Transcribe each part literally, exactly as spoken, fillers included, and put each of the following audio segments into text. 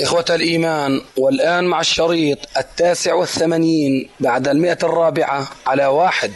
إخوة الإيمان، والآن مع الشريط التاسع والثمانين بعد المئة الرابعة على واحد.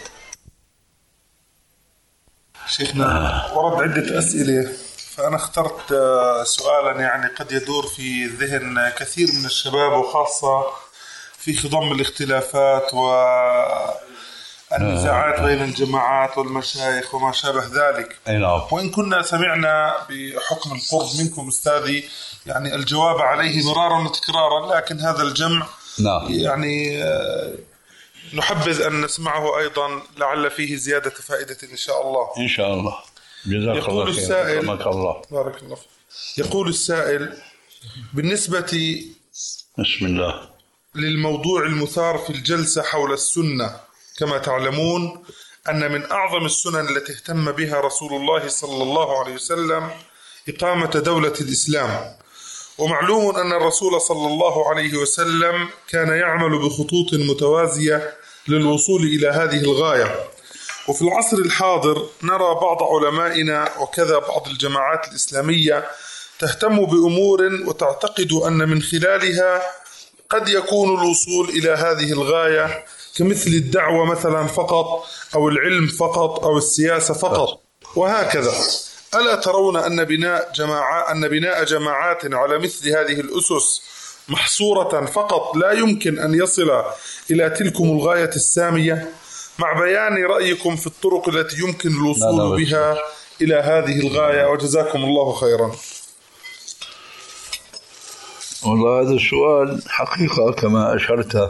شيخنا ورد عدة أسئلة، فأنا اخترت سؤالا يعني قد يدور في ذهن كثير من الشباب، وخاصة في خضم الاختلافات والنزاعات بين الجماعات والمشايخ وما شابه ذلك. وإن كنا سمعنا بحكم القرب منكم أستاذي يعني الجواب عليه مرارا وتكرارا، لكن هذا الجمع يعني نحبذ أن نسمعه أيضا، لعل فيه زيادة فائدة إن شاء الله. إن شاء الله. جزاك الله خير. السائل الله. بارك الله فيك. يقول السائل: بالنسبة بسم الله للموضوع المثار في الجلسة حول السنة، كما تعلمون أن من أعظم السنن التي اهتم بها رسول الله صلى الله عليه وسلم إقامة دولة الإسلام، ومعلوم أن الرسول صلى الله عليه وسلم كان يعمل بخطوط متوازية للوصول إلى هذه الغاية. وفي العصر الحاضر نرى بعض علمائنا وكذا بعض الجماعات الإسلامية تهتم بأمور وتعتقد أن من خلالها قد يكون الوصول إلى هذه الغاية، كمثل الدعوة مثلا فقط، أو العلم فقط، أو السياسة فقط، وهكذا. ألا ترون أن بناء جماعة أن بناء جماعات على مثل هذه الأسس محصورة فقط لا يمكن أن يصل إلى تلكم الغاية السامية، مع بيان رأيكم في الطرق التي يمكن الوصول لا لا بها إلى هذه الغاية، وجزاكم الله خيرا. والله هذا السؤال حقيقة كما أشرت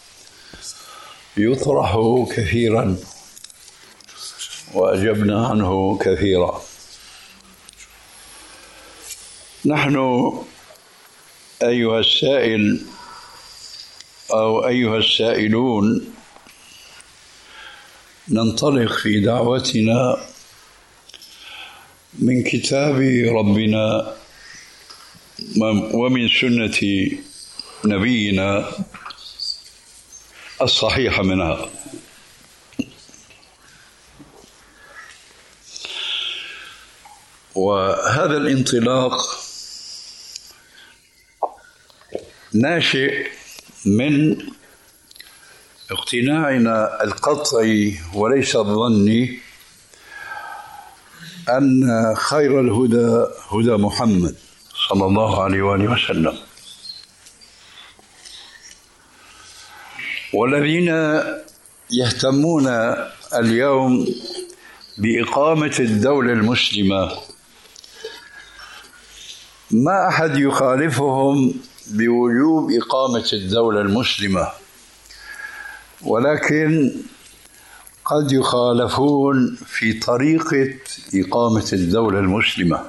يطرح كثيرا، وأجبنا عنه كثيرا. نحن أيها السائل أو أيها السائلون ننطلق في دعوتنا من كتاب ربنا ومن سنة نبينا الصحيحة منها. وهذا الانطلاق ناشئ من اقتناعنا القطعي وليس الظني أن خير الهدى هدى محمد صلى الله عليه وآله وسلم، والذين يهتمون اليوم بإقامة الدولة المسلمة ما أحد يخالفهم بوجوب إقامة الدولة المسلمة، ولكن قد يخالفون في طريقة إقامة الدولة المسلمة.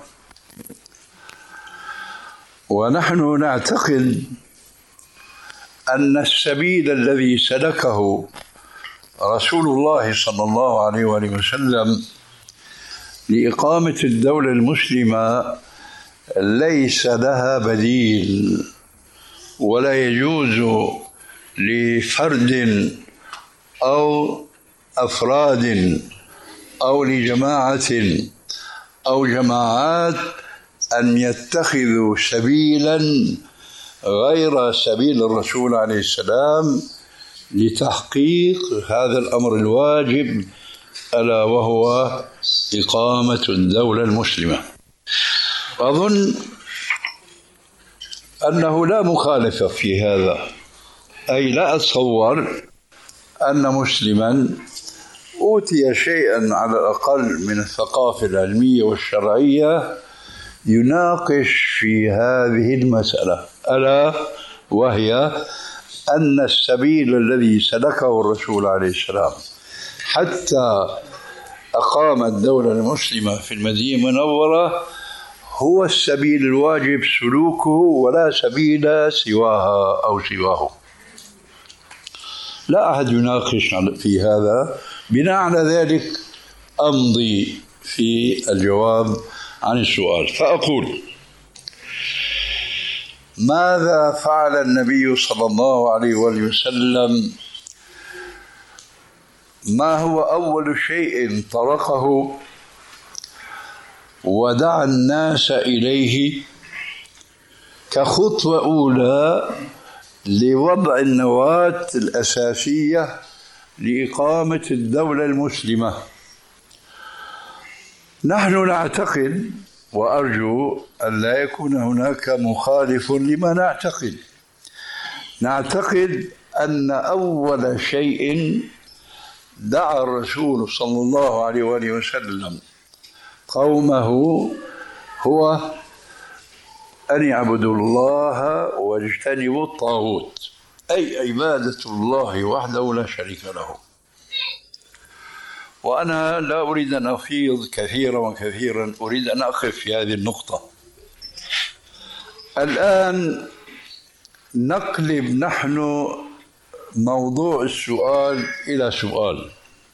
ونحن نعتقد أن السبيل الذي سلكه رسول الله صلى الله عليه وآله وسلم لإقامة الدولة المسلمة ليس لها بديل، ولا يجوز لفرد أو أفراد أو لجماعة أو جماعات أن يتخذوا سبيلا غير سبيل الرسول عليه السلام لتحقيق هذا الأمر الواجب، ألا وهو إقامة الدولة المسلمة. أظن أنه لا مخالفة في هذا، أي لا أتصور أن مسلما أوتي شيئا على الأقل من الثقافة العلمية والشرعية يناقش في هذه المسألة، ألا وهي أن السبيل الذي سلكه الرسول عليه السلام حتى أقام الدولة المسلمة في المدينة المنورة هو السبيل الواجب سلوكه، ولا سبيل سواها أو سواه. لا أحد يناقش في هذا. بناء على ذلك أمضي في الجواب عن السؤال، فأقول: ماذا فعل النبي صلى الله عليه وسلم؟ ما هو أول شيء طرقه ودعا الناس إليه كخطوة أولى لوضع النواة الأساسية لإقامة الدولة المسلمة. نحن نعتقد، وأرجو أن لا يكون هناك مخالف لما نعتقد، نعتقد أن أول شيء دعا الرسول صلى الله عليه وآله وسلم قومه هو أن يعبدوا الله واجتنبوا الطاغوت، أي عبادة الله وحده لا شريك له. وأنا لا أريد أن أفيض كثيرا وكثيرا، أريد أن أقف في هذه النقطة. الآن نقلب نحن موضوع السؤال إلى سؤال.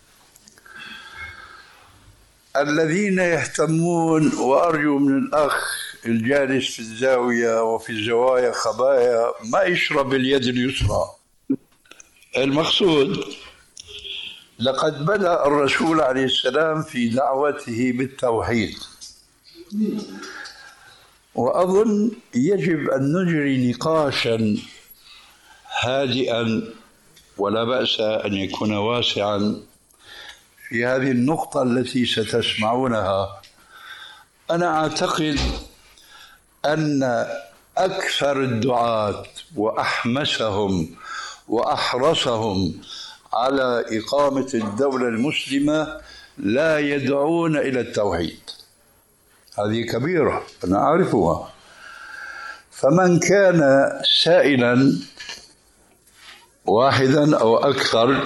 الذين يهتمون، وأرجو من الأخ الجالس في الزاوية وفي الزوايا خبايا ما يشرب اليد اليسرى. المقصود، لقد بدأ الرسول عليه السلام في دعوته بالتوحيد، وأظن يجب أن نجري نقاشا هادئا ولا بأس أن يكون واسعا في هذه النقطة التي ستسمعونها. أنا أعتقد أن أكثر الدعاة وأحمسهم وأحرصهم على إقامة الدولة المسلمة لا يدعون إلى التوحيد. هذه كبيرة أنا أعرفها. فمن كان سائلا واحدا أو أكثر،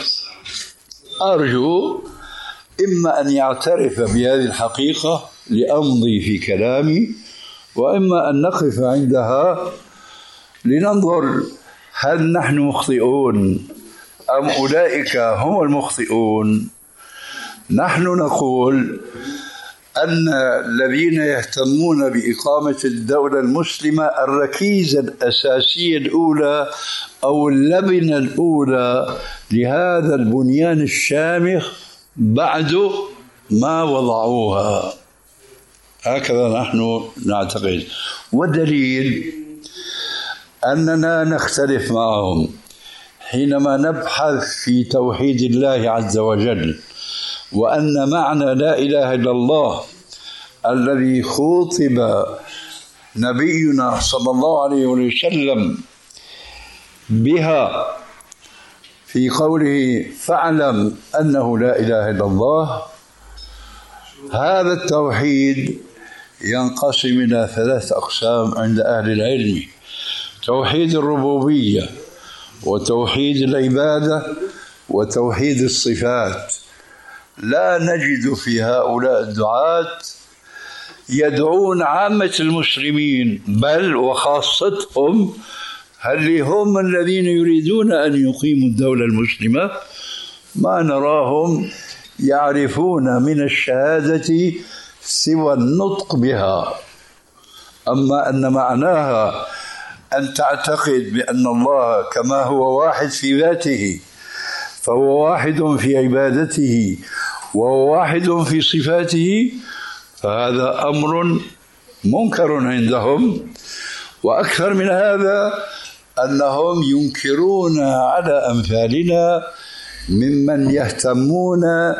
أرجو إما أن يعترف بهذه الحقيقة لأمضي في كلامي، وإما أن نقف عندها لننظر هل نحن مخطئون أم أولئك هم المخطئون. نحن نقول أن الذين يهتمون بإقامة الدولة المسلمة الركيزة الأساسية الأولى أو اللبنة الأولى لهذا البنيان الشامخ بعد ما وضعوها. هكذا نحن نعتقد، والدليل أننا نختلف معهم حينما نبحث في توحيد الله عز وجل، وأن معنى لا إله إلا الله الذي خوطب نبينا صلى الله عليه وسلم بها في قوله فاعلم أنه لا إله إلا الله. هذا التوحيد ينقسم إلى ثلاث أقسام عند أهل العلم: توحيد الربوبية، وتوحيد العبادة، وتوحيد الصفات. لا نجد في هؤلاء الدعاة يدعون عامة المسلمين، بل وخاصتهم هل هم الذين يريدون أن يقيموا الدولة المسلمة، ما نراهم يعرفون من الشهادة سوى النطق بها. أما أن معناها أن تعتقد بأن الله كما هو واحد في ذاته فهو واحد في عبادته وهو واحد في صفاته، فهذا أمر منكر عندهم. وأكثر من هذا أنهم ينكرون على أمثالنا ممن يهتمون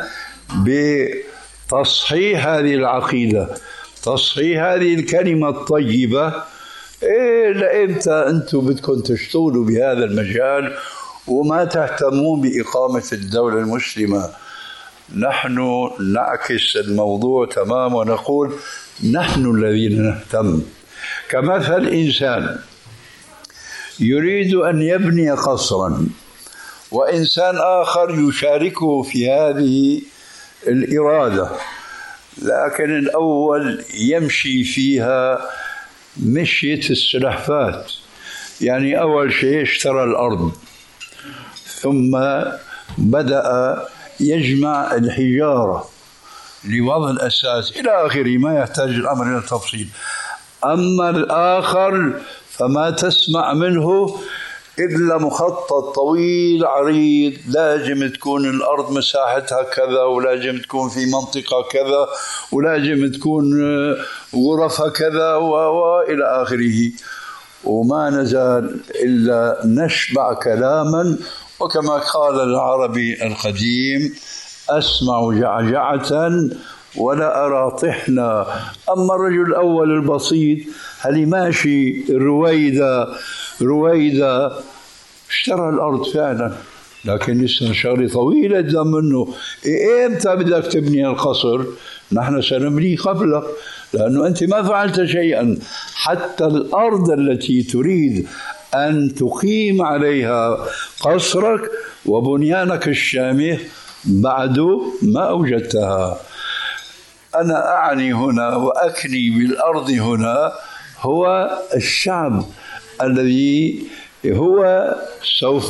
بتصحيح هذه العقيدة، تصحيح هذه الكلمة الطيبة. إيه لإمتى أنتم بدكم تشتغلوا بهذا المجال وما تهتمون بإقامة الدولة المسلمة؟ نحن نعكس الموضوع تماما ونقول نحن الذين نهتم. كمثل إنسان يريد أن يبني قصرا، وإنسان آخر يشاركه في هذه الإرادة، لكن الأول يمشي فيها مشية السلحفاة. يعني أول شيء اشترى الأرض، ثم بدأ يجمع الحجارة لوضع الأساس إلى آخره، ما يحتاج الأمر إلى التفصيل. أما الآخر فما تسمع منه إلا مخطط طويل عريض، لازم تكون الأرض مساحتها كذا، ولازم تكون في منطقة كذا، ولازم تكون غرفها كذا، وإلى آخره. وما نزال إلا نشبع كلاما. وكما قال العربي القديم: أسمع جعجعة ولا أرى طحنا. أما الرجل الأول البسيط هل ماشي رويدة رويدة اشترى الأرض فعلا، لكن لسه شغلة طويلة قدام منه. إمتى بدك تبني القصر؟ نحن سنبني قبلك، لأنه أنت ما فعلت شيئا. حتى الأرض التي تريد أن تقيم عليها قصرك وبنيانك الشامخ بعد ما أوجدتها. أنا أعني هنا وأكني بالأرض هنا هو الشعب الذي هو سوف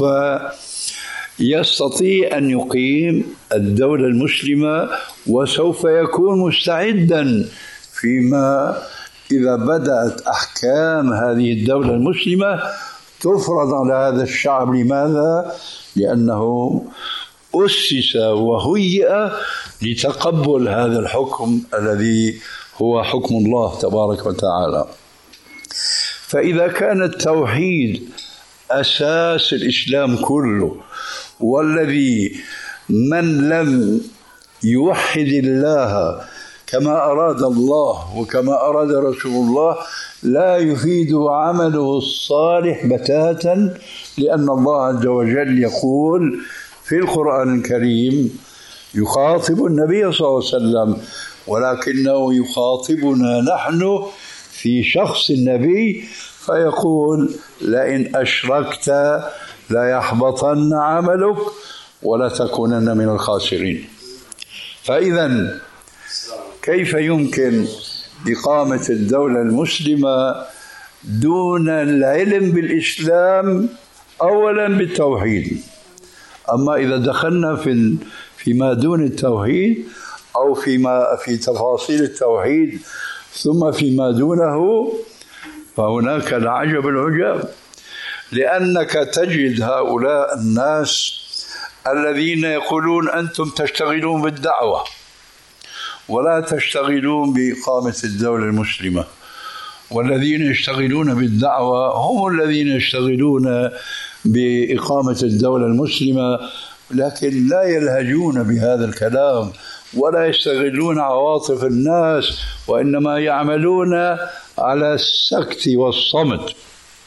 يستطيع أن يقيم الدولة المسلمة، وسوف يكون مستعدا فيما إذا بدأت أحكام هذه الدولة المسلمة تفرض على هذا الشعب. لماذا؟ لأنه أسس وهيئ لتقبل هذا الحكم الذي هو حكم الله تبارك وتعالى. فإذا كان التوحيد أساس الإسلام كله، والذي من لم يوحد الله كما أراد الله وكما أراد رسول الله لا يفيد عمله الصالح بتاتا، لأن الله عز وجل يقول في القرآن الكريم يخاطب النبي صلى الله عليه وسلم، ولكنه يخاطبنا نحن في شخص النبي، فيقول: لئن أشركت لا يحبطن عملك ولا تكونن من الخاسرين. فإذا كيف يمكن إقامة الدولة المسلمة دون العلم بالإسلام؟ أولا بالتوحيد. أما إذا دخلنا في فيما دون التوحيد أو فيما في تفاصيل التوحيد ثم فيما دونه، فهناك العجب العجاب، لأنك تجد هؤلاء الناس الذين يقولون أنتم تشتغلون بالدعوة ولا تشتغلون بإقامة الدولة المسلمة، والذين يشتغلون بالدعوة هم الذين يشتغلون بإقامة الدولة المسلمة، لكن لا يلهجون بهذا الكلام ولا يستغلون عواطف الناس، وإنما يعملون على السكت والصمت.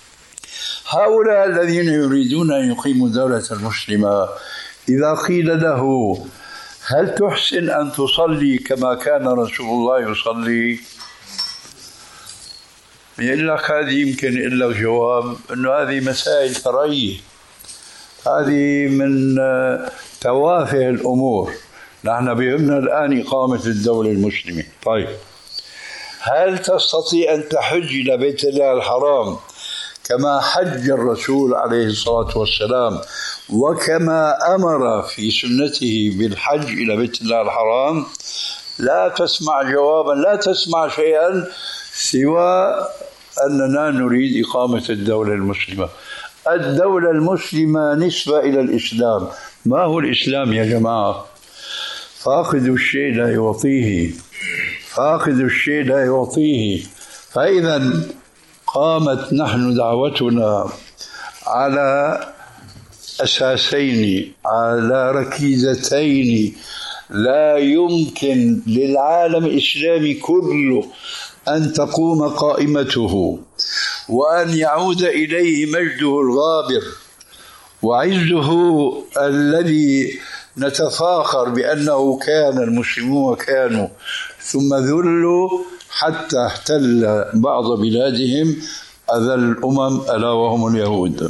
هؤلاء الذين يريدون أن يقيموا الدولة المسلمة إذا قيل له: هل تحسن أن تصلي كما كان رسول الله يصلي؟ يقول لك هذه يمكن إلا جواب أنه هذه مسائل فرعية، هذه من توافه الأمور، نحن بهمنا الآن إقامة الدولة المسلمة. طيب، هل تستطيع أن تحج إلى بيت الله الحرام كما حج الرسول عليه الصلاة والسلام وكما أمر في سنته بالحج إلى بيت الله الحرام؟ لا تسمع جوابا، لا تسمع شيئا سوى أننا نريد إقامة الدولة المسلمة. الدولة المسلمة نسبة إلى الإسلام. ما هو الإسلام يا جماعة؟ فاقد الشيء لا يعطيه، فاقد الشيء لا يعطيه. فإذا قامت نحن دعوتنا على أساسين، على ركيزتين لا يمكن للعالم الإسلامي كله أن تقوم قائمته وأن يعود إليه مجده الغابر وعزه الذي نتفاخر بأنه كان المسلمون كانوا، ثم ذلوا حتى احتل بعض بلادهم أذل الأمم ألا وهم اليهود.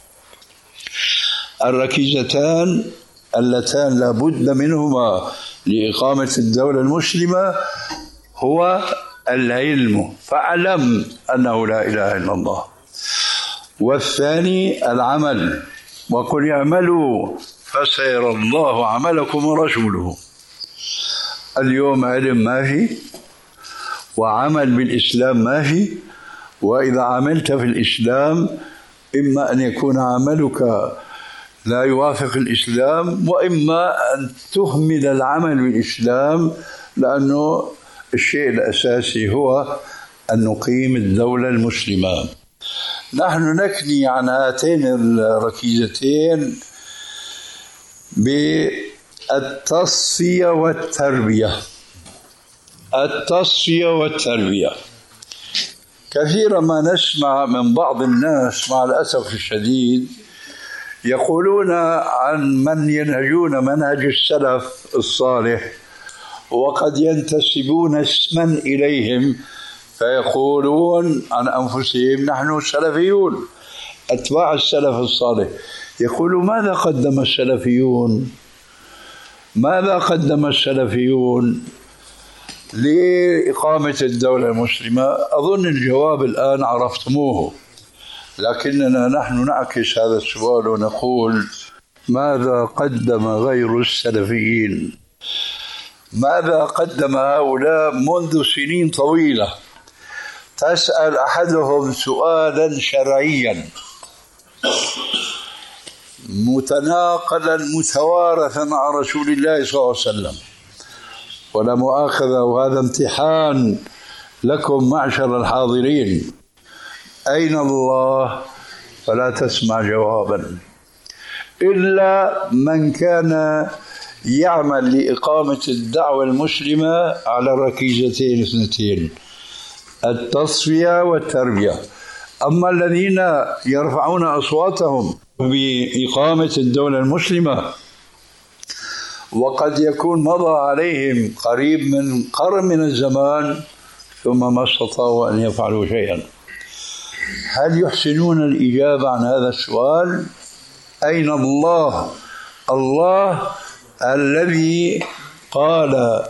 الركيزتان اللتان لا بد منهما لإقامة الدولة المسلمة هو العلم، فاعلم أنه لا إله إلا الله، والثاني العمل، وقل اعملوا فسيرى الله عملكم ورسوله. اليوم علم ما في وعمل بالإسلام ما في، وإذا عملت في الإسلام إما أن يكون عملك لا يوافق الإسلام، وإما أن تهمل العمل بالإسلام، لأنه الشيء الأساسي هو أن نقيم الدولة المسلمة. نحن نكني عن هاتين الركيزتين بالتصفية والتربية. التصفية والتربية كثيرا ما نسمع من بعض الناس مع الأسف الشديد يقولون عن من ينهجون منهج السلف الصالح وقد ينتسبون اسما إليهم فيقولون عن أنفسهم نحن سلفيون أتباع السلف الصالح. يقولوا ماذا قدم السلفيون ماذا قدم السلفيون لإقامة الدولة المسلمة؟ أظن الجواب الآن عرفتموه، لكننا نحن نعكس هذا السؤال ونقول ماذا قدم غير السلفيين؟ ماذا قدم هؤلاء منذ سنين طويلة؟ تسأل أحدهم سؤالا شرعيا متناقلا متوارثا عن رسول الله صلى الله عليه وسلم، ولا مؤاخذة وهذا امتحان لكم معشر الحاضرين، أين الله؟ فلا تسمع جوابا إلا من كان يعمل لإقامة الدعوة المسلمة على الركيزتين اثنتين، التصفية والتربية. أما الذين يرفعون أصواتهم بإقامة الدولة المسلمة وقد يكون مضى عليهم قريب من قرن من الزمان ثم ما استطاعوا أن يفعلوا شيئا، هل يحسنون الإجابة عن هذا السؤال؟ أين الله؟ الله الذي قال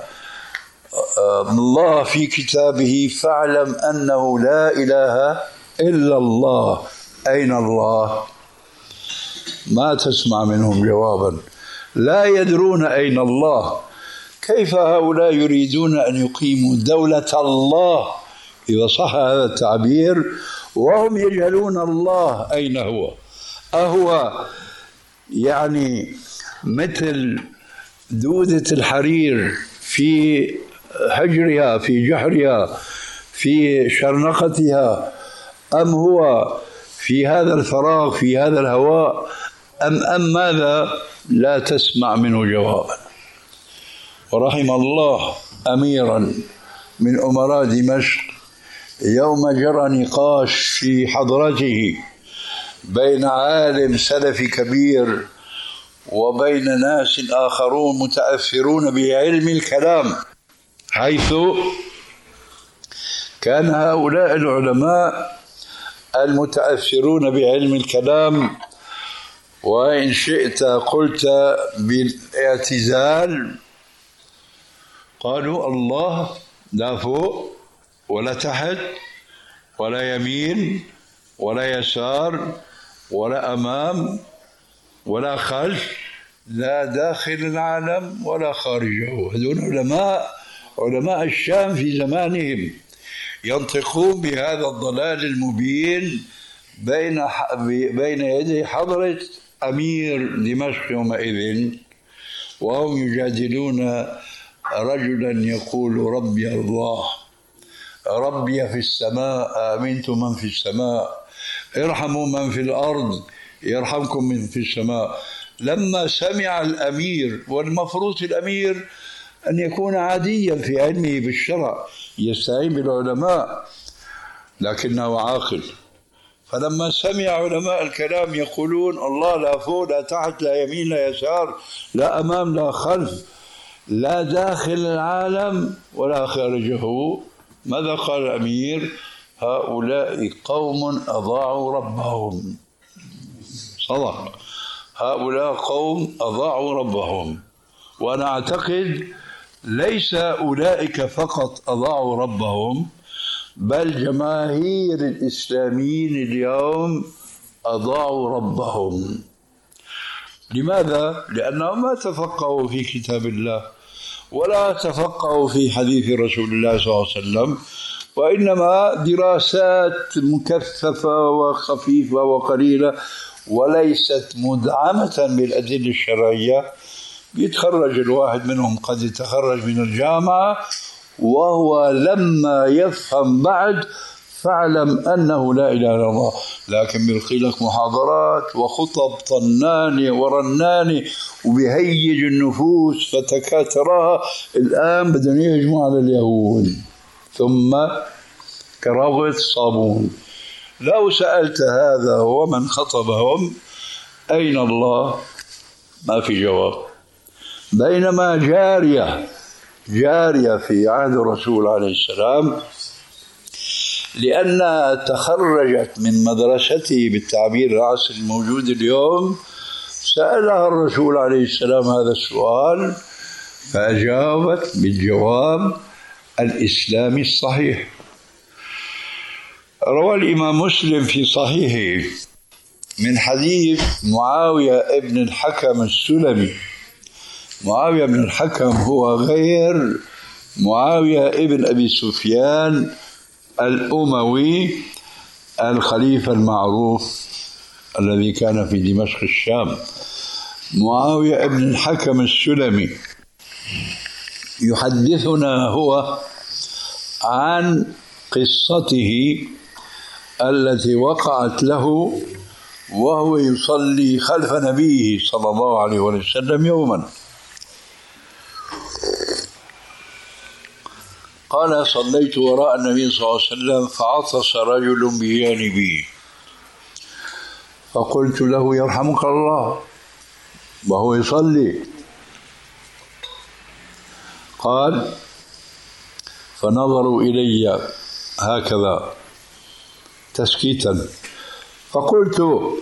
الله في كتابه فاعلم أنه لا إله إلا الله. أين الله؟ ما تسمع منهم جوابا، لا يدرون أين الله. كيف هؤلاء يريدون أن يقيموا دولة الله إذا صح هذا التعبير وهم يجهلون الله أين هو؟ أهو يعني مثل دودة الحرير في حجرها في جحرها في شرنقتها، أم هو في هذا الفراغ في هذا الهواء، أم أم ماذا؟ لا تسمع منه جوابا. ورحم الله أميرا من أمراء دمشق يوم جرى نقاش في حضرته بين عالم سلفي كبير وبين ناس آخرون متأثرون بعلم الكلام، حيث كان هؤلاء العلماء المتأثرون بعلم الكلام وإن شئت قلت بالاعتزال قالوا الله لا فوق ولا تحت ولا يمين ولا يسار ولا أمام ولا خلف، لا داخل العالم ولا خارجه. هذول علماء علماء الشام في زمانهم ينطقون بهذا الضلال المبين بين بين يدي حضرة أمير دمشق يومئذ، وهم يجادلون رجلا يقول ربي الله، ربي في السماء آمنت من في السماء، ارحموا من في الأرض يرحمكم من في السماء. لما سمع الأمير، والمفروض الأمير أن يكون عاديا في علمه بالشرع يستعين بالعلماء لكنه عاقل، فلما سمع علماء الكلام يقولون الله لا فوق لا تحت لا يمين لا يسار لا أمام لا خلف لا داخل العالم ولا خارجه، ماذا قال الأمير؟ هؤلاء قوم أضاعوا ربهم. صدق، هؤلاء قوم أضاعوا ربهم. وأنا أعتقد ليس أولئك فقط أضاعوا ربهم، بل جماهير الإسلاميين اليوم أضاعوا ربهم. لماذا؟ لأنهم ما تفقهوا في كتاب الله ولا تفقهوا في حديث رسول الله صلى الله عليه وسلم، وإنما دراسات مكثفة وخفيفة وقليلة وليست مدعمة بالأدلة الشرعية. يتخرج الواحد منهم قد يتخرج من الجامعة وهو لما يفهم بعد فاعلم أنه لا إله إلا الله. لكن بيلقي لك محاضرات وخطب طنانة ورنانة وبيهيج النفوس فتكاد تراها الآن بدهم يهجموا على اليهود ثم كرغة صابون. لو سألت هذا ومن خطبهم أين الله؟ ما في جواب. بينما جارية جارية في عهد الرسول عليه السلام لأنها تخرجت من مدرسته بالتعبير العصري الموجود اليوم، سألها الرسول عليه السلام هذا السؤال فأجابت بالجواب الإسلامي الصحيح. روى الإمام مسلم في صحيحه من حديث معاوية ابن الحكم السلمي. معاوية بن الحكم هو غير معاوية ابن أبي سفيان الأموي الخليفة المعروف الذي كان في دمشق الشام. معاوية ابن الحكم السلمي يحدثنا هو عن قصته التي وقعت له وهو يصلي خلف نبيه صلى الله عليه وسلم يوما. قال صليت وراء النبي صلى الله عليه وسلم فعطس رجل بجانبي فقلت له يرحمك الله وهو يصلي. قال فنظروا إلي هكذا تسكيتا فقلت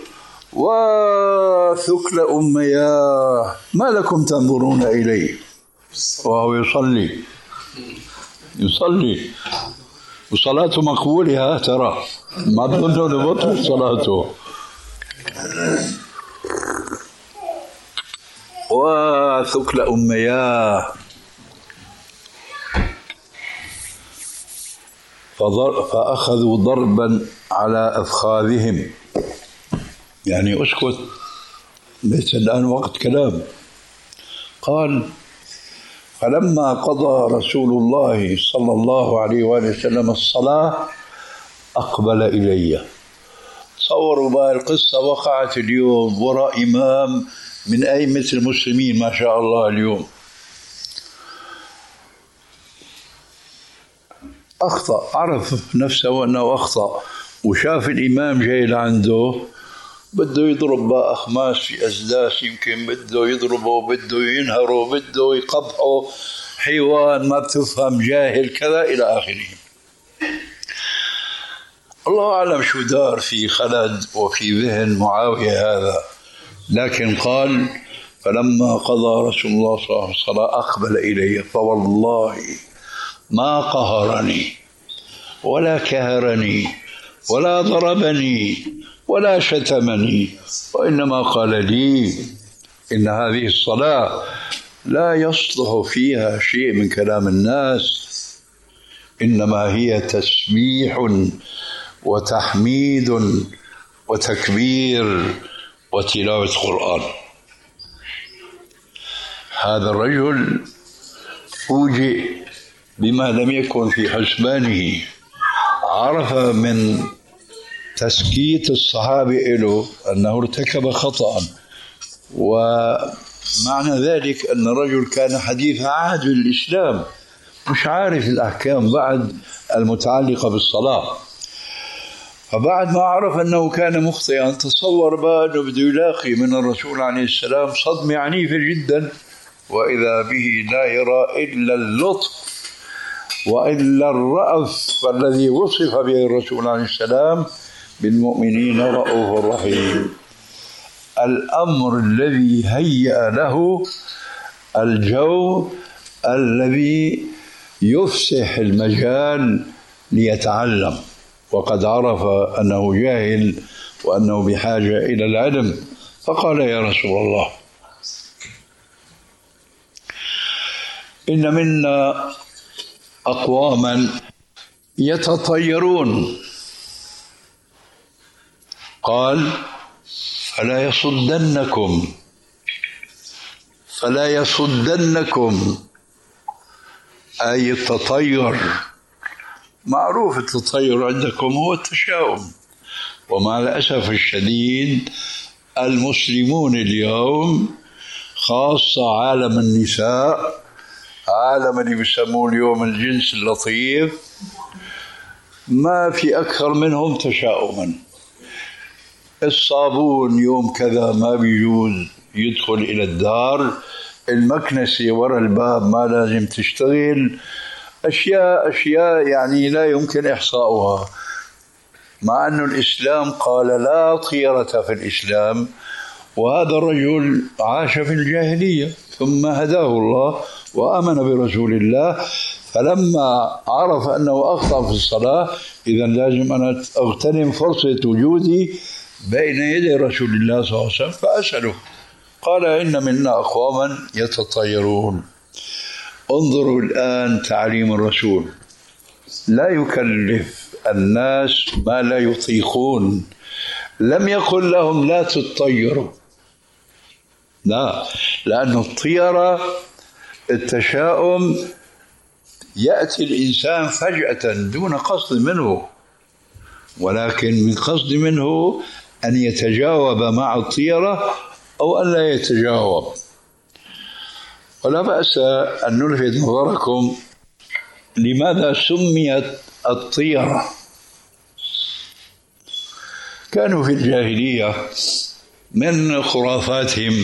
وثكل أمياه ما لكم تنظرون إليه وهو يصلي يصلي وصلاته مقبولة ترى ما تظنوا لبطل صلاته. وثكل أمياه فأخذوا ضربا على أفخاذهم يعني اسكت ليس الآن وقت كلام. قال فلما قضى رسول الله صلى الله عليه وآله وسلم الصلاة أقبل إلي. تصوروا بقى القصة وقعت اليوم وراء إمام من أئمة المسلمين ما شاء الله اليوم. أخطأ عرف نفسه أنه أخطأ وشاف الإمام جاي لعنده بده يضرب بقى أخماس في أسداس يمكن بده يضربه بده ينهره بده يقبحه حيوان ما بتفهم جاهل كذا إلى آخره. الله أعلم شو دار في خلد وفي ذهن معاوية هذا. لكن قال فلما قضى رسول الله صلى الله عليه وسلم أقبل إلي فوالله ما قهرني ولا كهرني ولا ضربني ولا شتمني وإنما قال لي إن هذه الصلاة لا يصلح فيها شيء من كلام الناس إنما هي تسبيح وتحميد وتكبير وتلاوة قرآن. هذا الرجل فوجئ بما لم يكن في حسبانه. عرف من تسكيت الصحابة له أنه ارتكب خطأ ومعنى ذلك أن الرجل كان حديث عهد بالإسلام مش عارف الأحكام بعد المتعلقة بالصلاة. فبعد ما عرف أنه كان مخطئا تصور بقى أنه بده يلاقي من الرسول عليه السلام صدمة عنيفة جدا وإذا به لا يرى إلا اللطف وإلا الرأف الذي وصف به الرسول عليه السلام بالمؤمنين رؤوف رحيم. الأمر الذي هيأ له الجو الذي يفسح المجال ليتعلم وقد عرف أنه جاهل وأنه بحاجة إلى العلم. فقال يا رسول الله إن منا أقواما يتطيرون. قال فلا يصدنكم فلا يصدنكم أي التطير معروف التطير عندكم هو التشاؤم، ومع الأسف الشديد المسلمون اليوم خاصة عالم النساء، عالم اللي بيسموه اليوم الجنس اللطيف، ما في أكثر منهم تشاؤما. الصابون يوم كذا ما بيجوز يدخل إلى الدار، المكنسة ورا الباب ما لازم تشتغل، أشياء أشياء يعني لا يمكن إحصاؤها، مع أن الإسلام قال لا طيرة في الإسلام. وهذا الرجل عاش في الجاهلية ثم هداه الله وآمن برسول الله، فلما عرف أنه أخطأ في الصلاة إذا لازم أنا أغتنم فرصة وجودي بين يدي رسول الله صلى الله عليه وسلم فأسأله. قال إن منا أقواما يتطيرون. انظروا الآن تعليم الرسول، لا يكلف الناس ما لا يطيقون، لم يقل لهم لا تطيروا، لا، لأن الطيرة التشاؤم يأتي الإنسان فجأة دون قصد منه، ولكن من قصد منه أن يتجاوب مع الطيرة أو أن لا يتجاوب. ولا بأس أن نلفت نظركم لماذا سميت الطيرة. كانوا في الجاهلية من خرافاتهم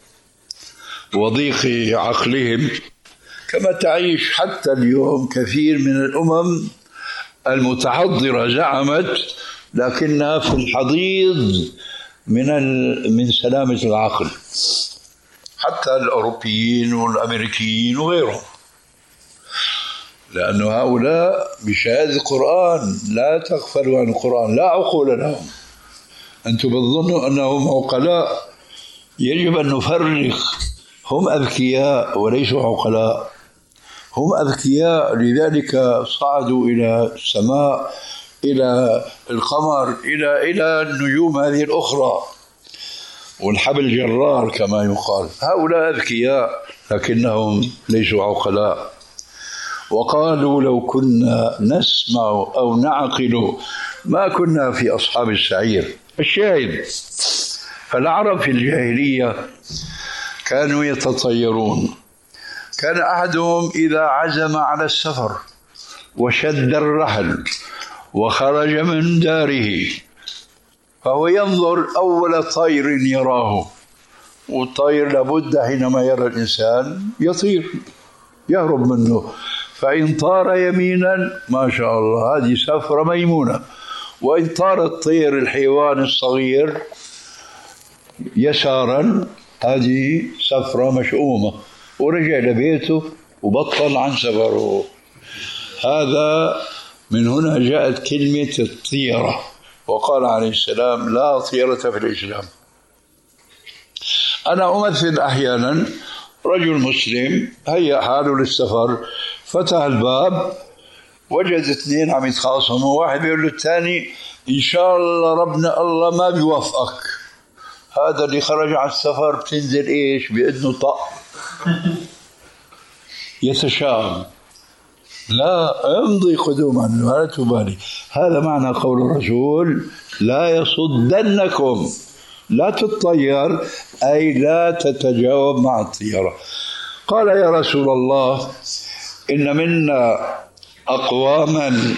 وضيق عقلهم كما تعيش حتى اليوم كثير من الأمم المتحضرة زعمت، لكنها في الحضيض من من سلامة العقل، حتى الأوروبيين والأمريكيين وغيرهم، لأن هؤلاء بشهادة القرآن لا تغفلوا عن القرآن، لا عقول لهم. أنتم بتظنوا أنهم عقلاء، يجب أن نفرق، هم أذكياء وليسوا عقلاء، هم أذكياء لذلك صعدوا إلى السماء، إلى القمر، إلى إلى النجوم هذه الأخرى والحبل الجرار كما يقال. هؤلاء أذكياء لكنهم ليسوا عقلاء. وقالوا لو كنا نسمع أو نعقل ما كنا في أصحاب السعير. الشاهد، فالعرب في الجاهلية كانوا يتطيرون. كان أحدهم إذا عزم على السفر وشد الرحل وخرج من داره فهو ينظر أول طير يراه، والطير لابد حينما يرى الإنسان يطير يهرب منه، فإن طار يمينا ما شاء الله هذه سفرة ميمونة، وإن طار الطير الحيوان الصغير يسارا هذه سفرة مشؤومة، ورجع لبيته وبطل عن سفره. هذا من هنا جاءت كلمة الطيرة، وقال عليه السلام لا طيرة في الإسلام. أنا أمثل أحيانا رجل مسلم هيأ حاله للسفر، فتح الباب وجد اثنين عم يتخاصموا، واحد بيقول له الثاني إن شاء الله ربنا الله ما بيوفقك. هذا اللي خرج على السفر بتنزل إيش بإذنه طق يتشاءم، لا امضي قدوما ولا تبالي. هذا معنى قول الرسول لا يصدنكم، لا تطير أي لا تتجاوب مع الطيرة. قال يا رسول الله إن منا أقواما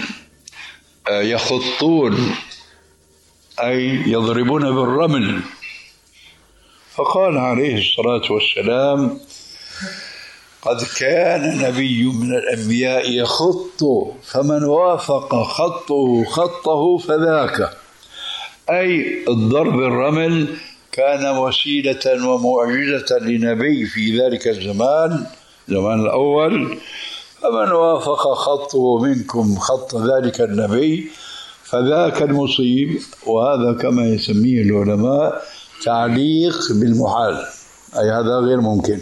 يخطون أي يضربون بالرمل. فقال عليه الصلاة والسلام قد كان نبي من الأنبياء يخط فمن وافق خطه خطه فذاك، أي الضرب الرمل كان وسيلة ومعجزة لنبي في ذلك الزمان، زمان الأول، فمن وافق خطه منكم خط ذلك النبي فذاك المصيب. وهذا كما يسميه العلماء تعليق بالمحال، أي هذا غير ممكن.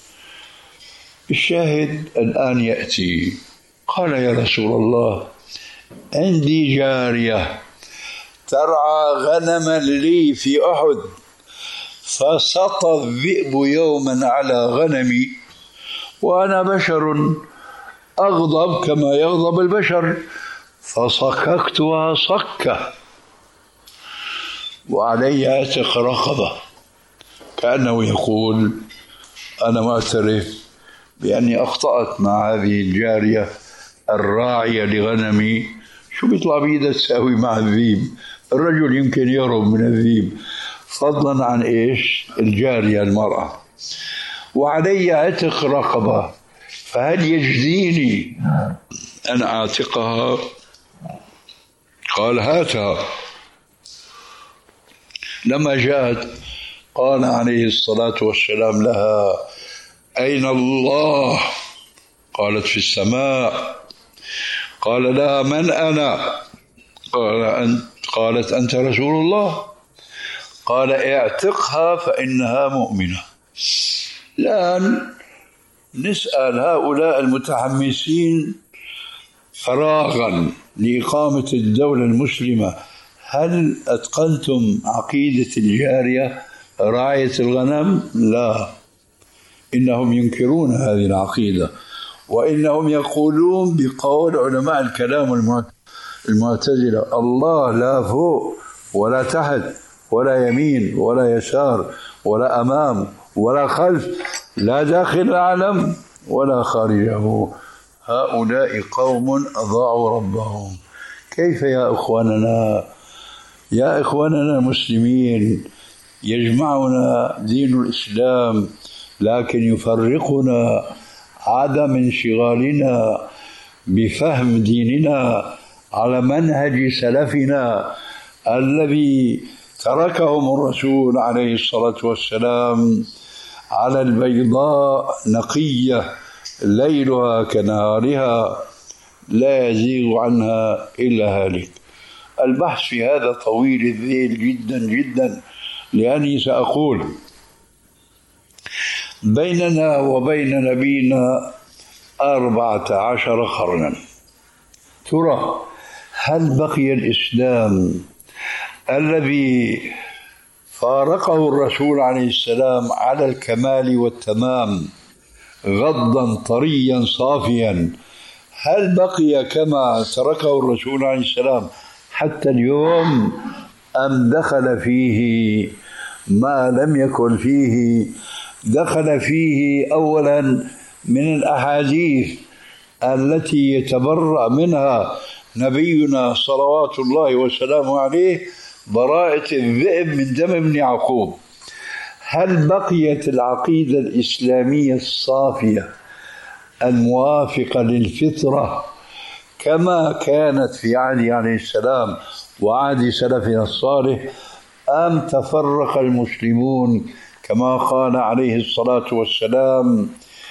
الشاهد الآن يأتي قال يا رسول الله عندي جارية ترعى غنما لي في أحد، فسطى الذئب يوما على غنمي وأنا بشر أغضب كما يغضب البشر، فصككتها صكة وعلي عتق رقبة، كأنه يقول أنا معترف بأني أخطأت مع هذه الجارية الراعية لغنمي. شو بيطلع بيدها تساوي مع الذيب؟ الرجل يمكن يهرب من الذيب، فضلا عن إيش الجارية المرأة. وعلي عتق رقبة، فهل يجزيني أن أعتقها؟ قال هاتها. لما جاءت قال عليه الصلاة والسلام لها أين الله؟ قالت في السماء. قال لها من أنا؟ قال أنت. قالت أنت رسول الله. قال اعتقها فإنها مؤمنة. الآن نسأل هؤلاء المتحمسين فراغا لإقامة الدولة المسلمة، هل أتقنتم عقيدة الجارية راعية الغنم؟ لا، إنهم ينكرون هذه العقيدة، وإنهم يقولون بقول علماء الكلام المعتزلة الله لا فوق ولا تحت ولا يمين ولا يسار ولا أمام ولا خلف، لا داخل العالم ولا خارجه. هؤلاء قوم أضاعوا ربهم. كيف يا إخواننا يا إخواننا المسلمين يجمعنا دين الإسلام، لكن يفرقنا عدم انشغالنا بفهم ديننا على منهج سلفنا الذي تركهم الرسول عليه الصلاة والسلام على البيضاء نقية ليلها كنهارها لا يزيغ عنها إلا هالك. البحث في هذا طويل الذيل جدا جدا، لأني سأقول بيننا وبين نبينا أربعة عشر قرنا. ترى هل بقي الإسلام الذي فارقه الرسول عليه السلام على الكمال والتمام غضا طريا صافيا، هل بقي كما تركه الرسول عليه السلام حتى اليوم، أم دخل فيه ما لم يكن فيه؟ دخل فيه أولا من الأحاديث التي يتبرأ منها نبينا صلوات الله وسلامه عليه براءة الذئب من دم ابن يعقوب. هل بقيت العقيدة الإسلامية الصافية الموافقة للفطرة كما كانت في عهد عليه السلام وعهد سلفنا الصالح، أم تفرق المسلمون كما قال عليه الصلاة والسلام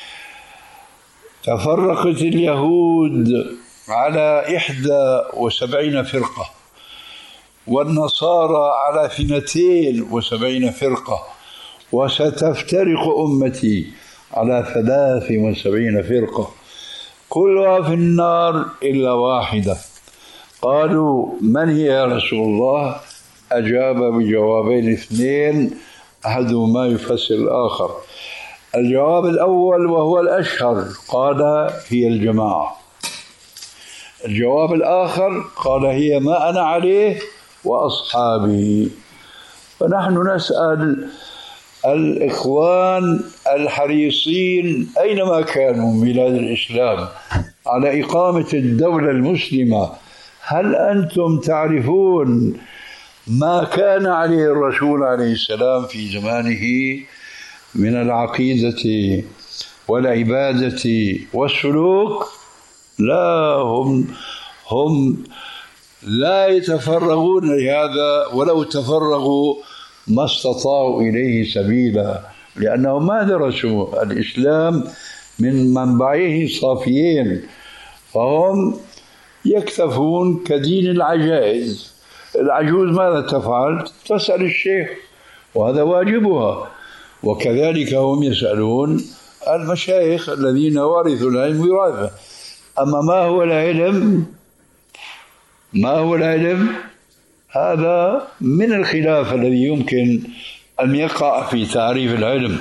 تفرقت اليهود على إحدى وسبعين فرقة والنصارى على اثنتين وسبعين فرقة، وستفترق أمتي على ثلاث وسبعين فرقة كلها في النار إلا واحدة. قالوا من هي يا رسول الله؟ أجاب بجوابين اثنين أحدهما يفسر الآخر. الجواب الأول وهو الأشهر قال هي الجماعة. الجواب الآخر قال هي ما أنا عليه وأصحابي. فنحن نسأل الإخوان الحريصين أينما كانوا من بلاد الإسلام على إقامة الدولة المسلمة، هل أنتم تعرفون ما كان عليه الرسول عليه السلام في زمانه من العقيدة والعبادة والسلوك؟ لا، هم هم لا يتفرغون لهذا، ولو تفرغوا ما استطاعوا إليه سبيلا، لأنهم ما درسوا الإسلام من منبعه صافيين، فهم يكتفون كدين العجائز. العجوز ماذا تفعل؟ تسأل الشيخ وهذا واجبها، وكذلك هم يسألون المشايخ الذين ورثوا العلم وراثة. أما ما هو العلم؟ ما هو العلم؟ هذا من الخلاف الذي يمكن أن يقع في تعريف العلم.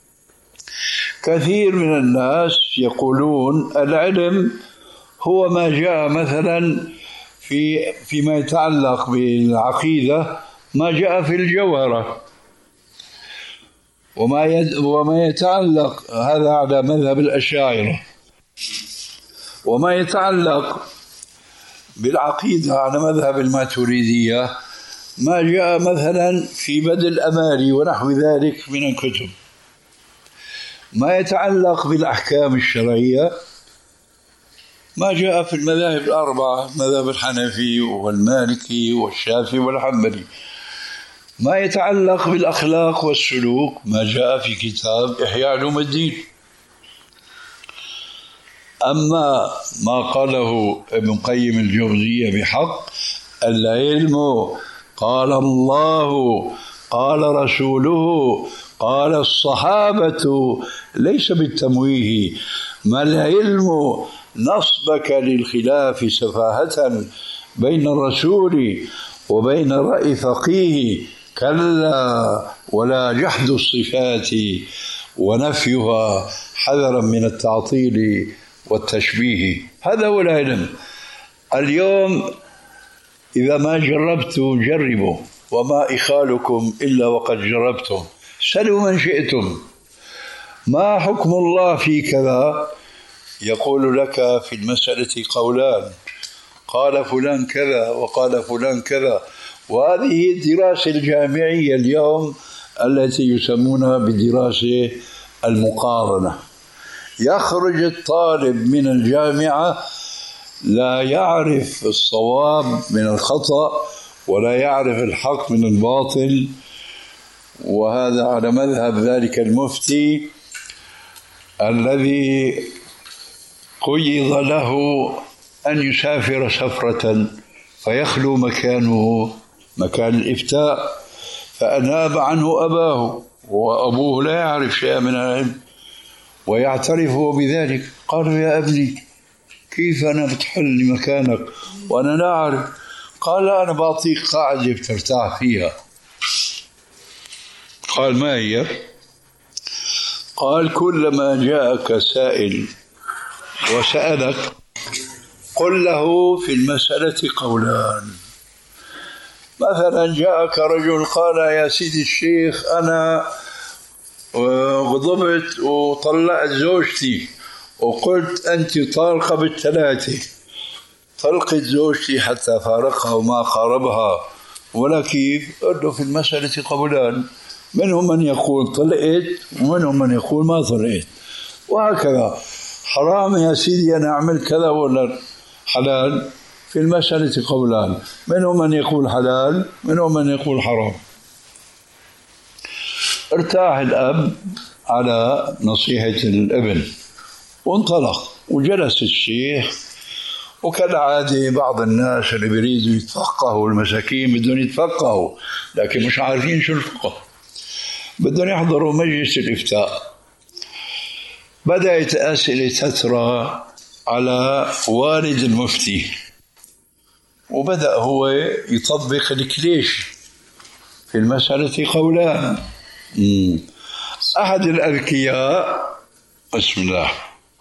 كثير من الناس يقولون العلم هو ما جاء مثلا في فيما يتعلق بالعقيدة ما جاء في الجوهرة، وما يد وما يتعلق هذا على مذهب الأشاعرة، وما يتعلق بالعقيدة على مذهب الماتريدية ما جاء مثلا في بدء الأماري ونحو ذلك من الكتب. ما يتعلق بالأحكام الشرعية ما جاء في المذاهب الأربعة، المذهب الحنفي والمالكي والشافعي والحنبلي. ما يتعلق بالأخلاق والسلوك ما جاء في كتاب إحياء علوم الدين. أما ما قاله ابن قيم الجوزية بحق: العلم قال الله قال رسوله قال الصحابة، ليس بالتمويه. ما العلم نصبك للخلاف سفاهة بين الرسول وبين رأي فقيه، كلا ولا جحد الصفات ونفيها حذرا من التعطيل والتشبيه. هذا هو العلم. اليوم إذا ما جربتوا جربوا، وما إخالكم إلا وقد جربتم، سلوا من شئتم. ما حكم الله في كذا؟ يقول لك في المسألة قولان، قال فلان كذا وقال فلان كذا. وهذه الدراسة الجامعية اليوم التي يسمونها بالدراسة المقارنة. يخرج الطالب من الجامعة لا يعرف الصواب من الخطأ ولا يعرف الحق من الباطل، وهذا على مذهب ذلك المفتي الذي قيض له أن يسافر سفرة فيخلو مكانه مكان الإفتاء، فأناب عنه أباه، وأبوه لا يعرف شيئا من العلم ويعترف بذلك. قالوا: يا ابني، كيف أنا بتحل مكانك وأنا لا أعرف؟ قال: أنا بعطيك قاعدة بترتاح فيها. قال: ما هي؟ قال: كلما جاءك سائل وسألك قل له في المسألة قولان. مثلا جاءك رجل قال: يا سيدي الشيخ، أنا غضبت وطلعت زوجتي وقلت أنت طالقة بالثلاثة. طلقت زوجتي حتى فارقها وما قاربها، ولا كيف؟ قل له في المسألة قولان، منهم من يقول طلقت ومنهم من يقول ما طلقت، وهكذا. حرام يا سيدي أنا أعمل كذا ولا حلال؟ في المسألة قولان، منهم من يقول حلال منهم من يقول حرام. ارتاح الأب على نصيحة الابن وانطلق، وجلس الشيخ. وكالعادة بعض الناس اللي بيريدوا يتفقهوا، المساكين بدهم يتفقهوا لكن مش عارفين شو الفقه، بدهم يحضروا مجلس الإفتاء. بدأت أسئلة تترى على والد المفتي، وبدأ هو يطبق الكليش في المسألة قولان. أحد الأذكياء، بسم الله،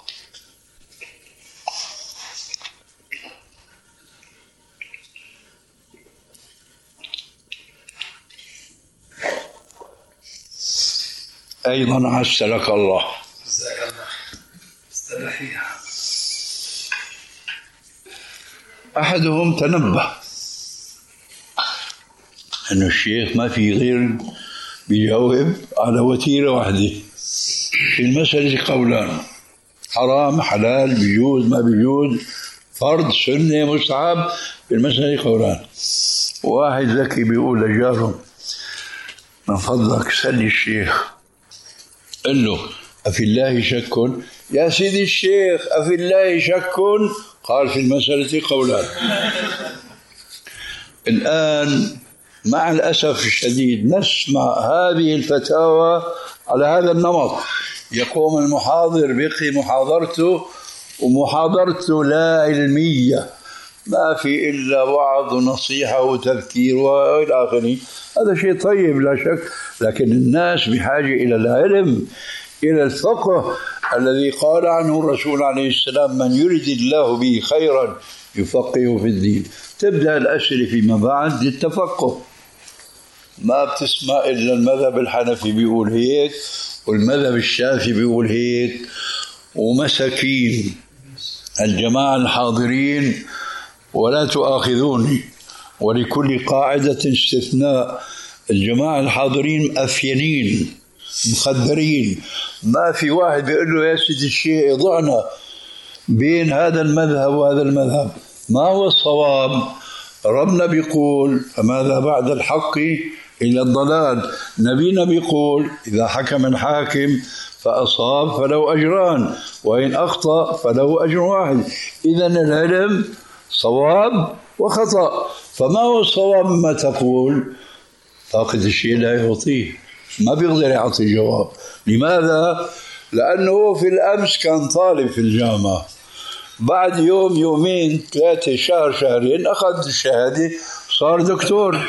أيضا عسلك الله، أحدهم تنبه أن الشيخ ما في غير بيجاوب على وتيرة واحدة في المسألة قولان: حرام حلال، بيجوز ما بيجوز، فرض سنة مستحب، في المسألة قولان. واحد ذكي بيقول لجاره: من فضلك سلي الشيخ، قل له: أفي الله شك؟ يا سيدي الشيخ، أفي الله شك؟ قال: في المسألة قولان. الآن مع الأسف الشديد نسمع هذه الفتاوى على هذا النمط. يقوم المحاضر بقي محاضرته، ومحاضرته لا علمية، ما في إلا وعظ ونصيحة وتذكير وإلى آخره. هذا شيء طيب لا شك، لكن الناس بحاجة إلى العلم، إلى الفقه الذي قال عنه الرسول عليه السلام: من يرد الله به خيرا يفقهه في الدين. تبدأ الأسئلة فيما بعد للتفقه. ما بتسمع إلا المذهب الحنفي بيقول هيك والمذهب الشافعي بيقول هيك، ومساكين الجماعة الحاضرين ولا تؤاخذوني، ولكل قاعدة استثناء. الجماعة الحاضرين أفينين مخدرين، ما في واحد بيقول له يا سيدي الشيخ يضعنا بين هذا المذهب وهذا المذهب، ما هو الصواب؟ ربنا بيقول فماذا بعد الحق إلى الضلال، نبينا بيقول إذا حكم الحاكم فأصاب فله أجران وإن أخطأ فله أجر واحد. إذن العلم صواب وخطأ، فما هو الصواب مما تقول؟ فاقد الشيء لا يعطيه، ما بيقدر يعطي جواب. لماذا؟ لأنه في الأمس كان طالب في الجامعة، بعد يوم يومين ثلاثة شهر شهرين أخذ الشهادة صار دكتور،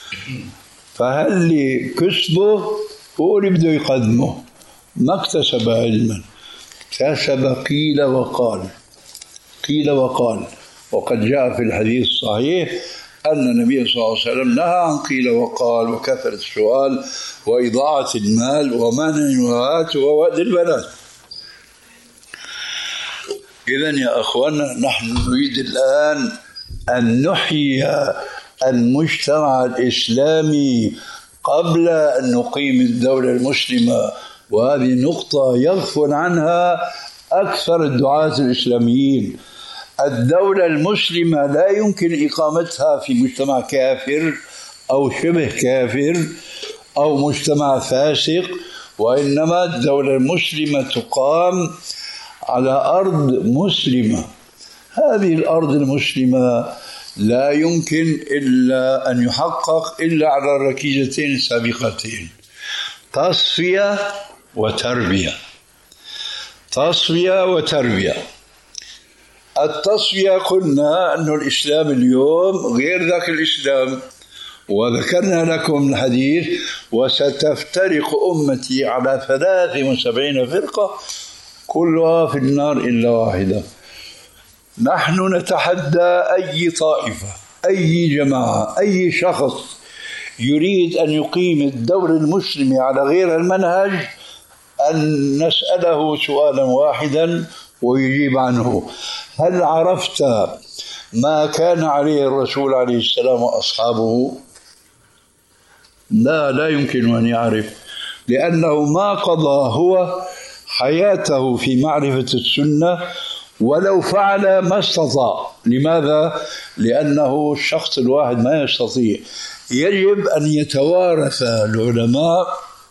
فهل كسبه هو اللي بده يقدمه، ما اكتسب علما، اكتسب قيل وقال. قيل وقال. وقد جاء في الحديث الصحيح أن النبي صلى الله عليه وسلم نهى عن قيل وقال وكثرة السؤال وإضاعة المال ومنع الوهات ووأد البنات. إذن يا أخوانا نحن نريد الآن أن نحيي المجتمع الإسلامي قبل أن نقيم الدولة المسلمة، وهذه نقطة يغفل عنها أكثر الدعاة الإسلاميين. الدولة المسلمة لا يمكن إقامتها في مجتمع كافر أو شبه كافر أو مجتمع فاسق، وإنما الدولة المسلمة تقام على أرض مسلمة. هذه الأرض المسلمة لا يمكن إلا أن يحقق إلا على الركيزتين السابقتين: تصفية وتربية. تصفية وتربية. التصفية قلنا أن الإسلام اليوم غير ذاك الإسلام، وذكرنا لكم الحديث: وستفترق أمتي على ثلاث وسبعين فرقة كلها في النار إلا واحدة. نحن نتحدى أي طائفة، أي جماعة، أي شخص يريد أن يقيم الدولة المسلمة على غير المنهج أن نسأله سؤالا واحدا ويجيب عنه: هل عرفت ما كان عليه الرسول عليه السلام وأصحابه؟ لا، لا يمكن أن يعرف، لأنه ما قضى هو حياته في معرفة السنة، ولو فعل ما استطاع. لماذا؟ لأنه الشخص الواحد ما يستطيع. يجب أن يتوارث العلماء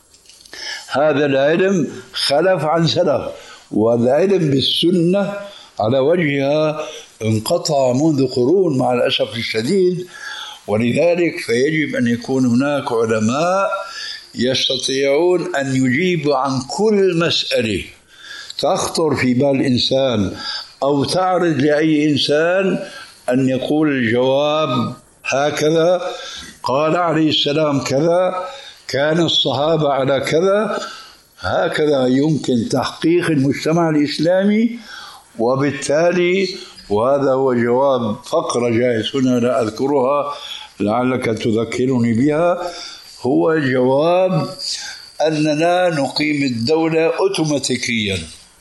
هذا العلم خلف عن سلف، والعلم بالسنة على وجهها انقطع منذ قرون مع الأسف الشديد. ولذلك فيجب أن يكون هناك علماء يستطيعون أن يجيبوا عن كل مسألة تخطر في بال الإنسان أو تعرض لأي إنسان، أن يقول الجواب هكذا، قال عليه السلام كذا، كان الصحابة على كذا. هكذا يمكن تحقيق المجتمع الإسلامي. وبالتالي وهذا هو جواب فقرة جاءت هنا لا أذكرها لعلك تذكرني بها، هو جواب أننا نقيم الدولة أوتوماتيكيا.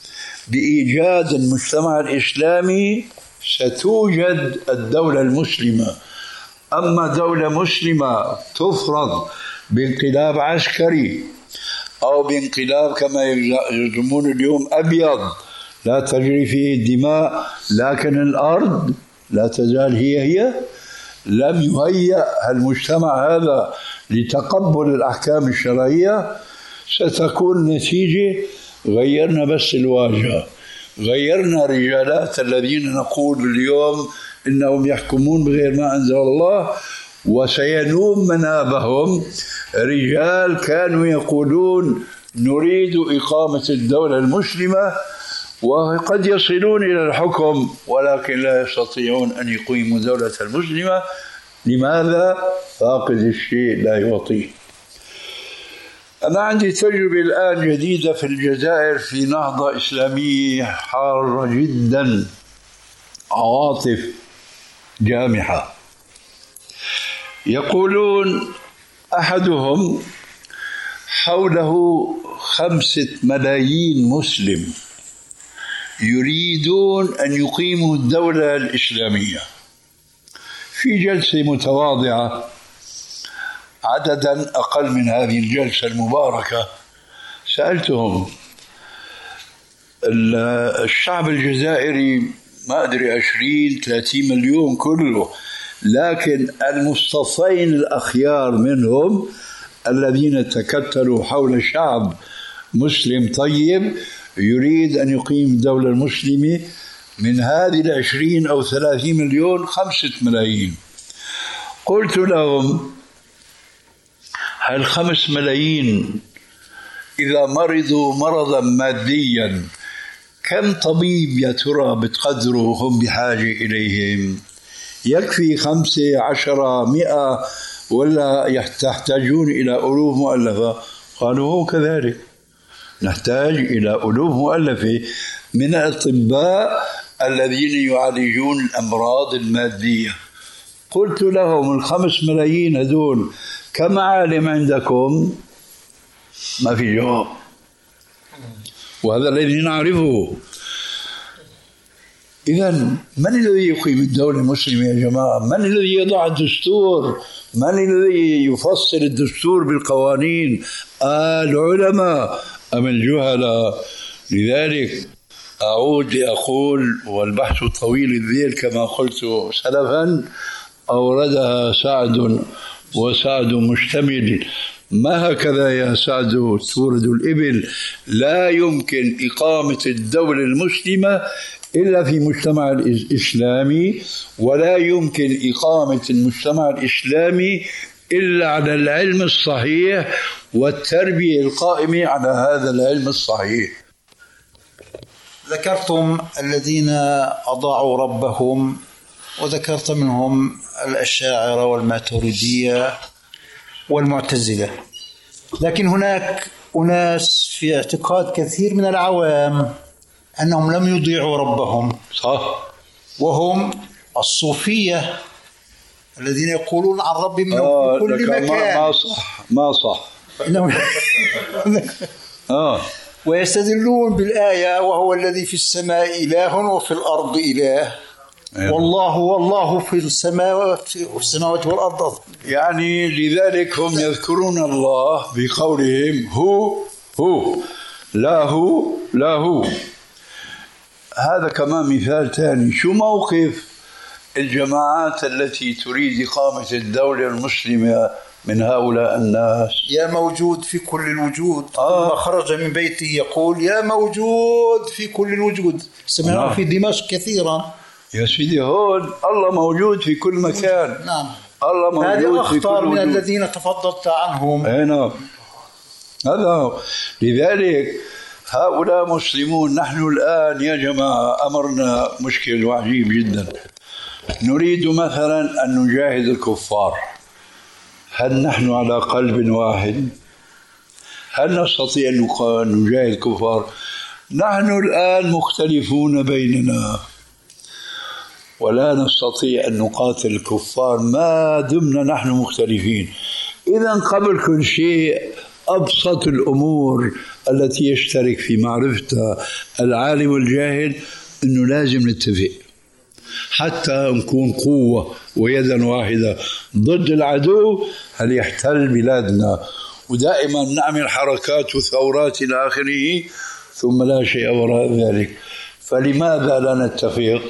بإيجاد المجتمع الإسلامي ستوجد الدولة المسلمة. أما دولة مسلمة تفرض بانقلاب عسكري أو بانقلاب كما يزعمون اليوم أبيض لا تجري فيه الدماء، لكن الأرض لا تزال هي هي، لم يهيأ المجتمع هذا لتقبل الأحكام الشرعية، ستكون نتيجة غيرنا بس الواجهة، غيرنا رجالات الذين نقول اليوم إنهم يحكمون بغير ما أنزل الله، وسينوم منابهم رجال كانوا يقولون نريد إقامة الدولة المسلمة، وقد يصلون إلى الحكم ولكن لا يستطيعون أن يقيموا دولة المسلمة. لماذا؟ فاقد الشيء لا يعطيه. أنا عندي تجربة الآن جديدة في الجزائر في نهضة إسلامية حارة جدا، عواطف جامحة. يقولون أحدهم حوله خمسة ملايين مسلم يريدون أن يقيموا الدولة الإسلامية. في جلسة متواضعة عددا أقل من هذه الجلسة المباركة سألتهم الشعب الجزائري ما أدري عشرين ثلاثين مليون كله، لكن المصطفين الأخيار منهم الذين تكتلوا حول شعب مسلم طيب يريد أن يقيم الدولة المسلمة، من هذه العشرين أو ثلاثين مليون خمسة ملايين. قلت لهم هل خمس ملايين إذا مرضوا مرضا ماديا كم طبيب يا ترى بتقدروا هم بحاجة إليهم؟ يكفي خمسة عشرة مئة ولا تحتاجون إلى ألوف مؤلفة؟ قالوا هو كذلك، نحتاج إلى ألوف مؤلفة من الأطباء الذين يعالجون الأمراض المادية. قلت لهم الخمس ملايين هدول كم عالم عندكم؟ ما في جواب. وهذا الذي نعرفه. إذن من الذي يقيم الدولة المسلمة يا جماعة؟ من الذي يضع الدستور؟ من الذي يفصل الدستور بالقوانين؟ العلماء أم الجهلاء؟ لذلك أعود لأقول، والبحث طويل الذيل كما قلت سلفا، أوردها سعد وسعد مشتمل. ما هكذا يا سعد تورد الإبل؟ لا يمكن إقامة الدولة المسلمة إلا في مجتمع الإسلامي، ولا يمكن إقامة المجتمع الإسلامي إلا على العلم الصحيح والتربية القائمة على هذا العلم الصحيح. ذكرتم الذين أضاعوا ربهم، وذكرت منهم الأشاعرة والماتريدية والمعتزلة، لكن هناك أناس في اعتقاد كثير من العوام أنهم لم يضيعوا ربهم. صح. وهم الصوفية الذين يقولون عن ربهم من آه كل مكان. ما صح ما صح آه. ويستدلون بالآية وهو الذي في السماء إله وفي الأرض إله. أيوة. والله والله في السماوات في السماوات والأرض. يعني لذلك هم يذكرون الله بقولهم هو هو لا هو لا هو. هذا كمان مثال ثاني. شو موقف الجماعات التي تريد إقامة الدولة المسلمة من هؤلاء الناس؟ يا موجود في كل الوجود. آه. خرج من بيته يقول يا موجود في كل الوجود. سمعناه آه. في دمشق كثيرا. يا سيدي هون الله موجود في كل مكان. نعم. الله موجود في كل أخطر من الذين تفضلت عنهم. أي نعم. هذا لذلك هؤلاء مسلمون. نحن الآن يا جماعة أمرنا مشكل وعجيب جدا. نريد مثلا أن نجاهد الكفار. هل نحن على قلب واحد؟ هل نستطيع أن نجاهد الكفار؟ نحن الآن مختلفون بيننا، ولا نستطيع أن نقاتل الكفار ما دمنا نحن مختلفين. إذن قبل كل شيء أبسط الأمور التي يشترك في معرفتها العالم والجاهل أنه لازم نتفق حتى نكون قوة ويدا واحدة ضد العدو هل يحتل بلادنا. ودائما نعمل حركات وثورات إلى آخره ثم لا شيء وراء ذلك. فلماذا لا نتفق؟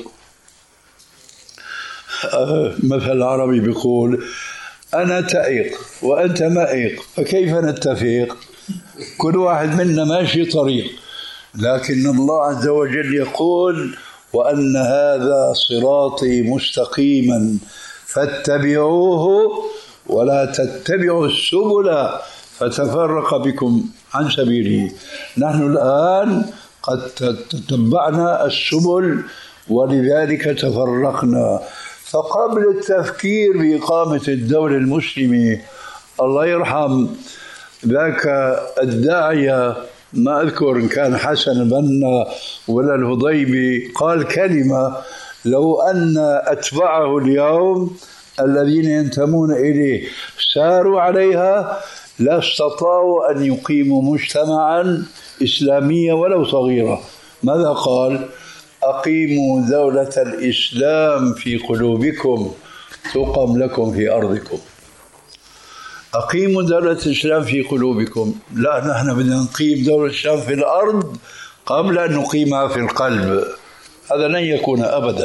مثل العربي بيقول أنا تائق وأنت مائق، فكيف نتفق؟ كل واحد منا ماشي طريق، لكن الله عز وجل يقول وأن هذا صراطي مستقيما فاتبعوه ولا تتبعوا السبل فتفرق بكم عن سبيله. نحن الآن قد تتبعنا السبل ولذلك تفرقنا. فقبل التفكير بإقامة الدولة المسلمة الله يرحم ذاك الداعية، ما أذكر إن كان حسن البنا ولا الهضيبي، قال كلمة لو أن أتباعه اليوم الذين ينتمون إليه ساروا عليها لا استطاعوا أن يقيموا مجتمعا إسلاميا ولو صغيرا. ماذا قال؟ أقيموا دولة الإسلام في قلوبكم تقم لكم في أرضكم. أقيموا دولة الإسلام في قلوبكم. لا، نحن بدنا نقيم دولة الإسلام في الأرض قبل أن نقيمها في القلب. هذا لن يكون أبدا.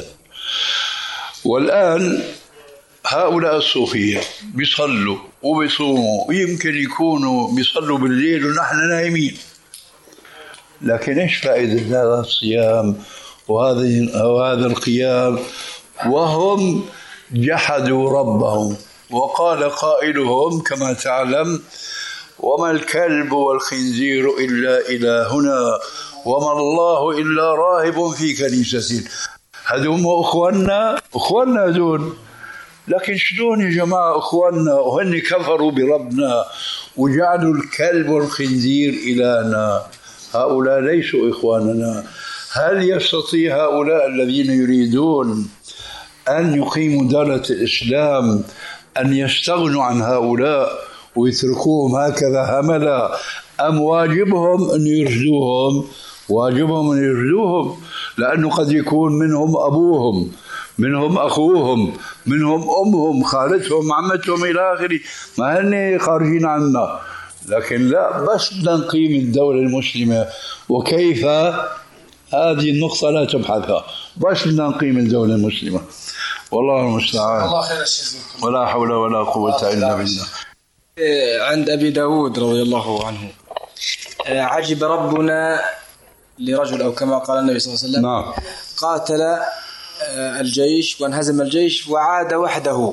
والآن هؤلاء الصوفية بيصلوا وبيصوموا ويمكن يكونوا بيصلوا بالليل ونحن نايمين، لكن إيش فائدة هذا الصيام وهذا وهذا القيام وهم جحدوا ربهم؟ وقال قائلهم كما تعلم: وما الكلب والخنزير إلا إلهنا وما الله إلا راهب في كنيسة. هذوم أخواننا أخواننا هذول، لكن شلون يا جماعة أخواننا وهن كفروا بربنا وجعلوا الكلب والخنزير إلهنا؟ هؤلاء ليسوا إخواننا. هل يستطيع هؤلاء الذين يريدون أن يقيموا دولة الإسلام أن يستغنوا عن هؤلاء ويتركوهم هكذا هملا، أم واجبهم أن يرشدوهم؟ واجبهم أن يرشدوهم، لأنه قد يكون منهم أبوهم، منهم أخوهم، منهم أمهم، خالتهم، عمتهم إلى آخره، ما هن خارجين عنا. لكن لا، بس بدنا نقيم الدولة المسلمة. وكيف؟ هذه النقطة لا تبحثها، بس بدنا نقيم الدولة المسلمة. والله المستعان. الله خير الشيخ. ولا حول ولا قوة إلا بالله. عند أبي داود رضي الله عنه: عجب ربنا لرجل، أو كما قال النبي صلى الله عليه وسلم: نعم. قاتل الجيش وانهزم الجيش وعاد وحده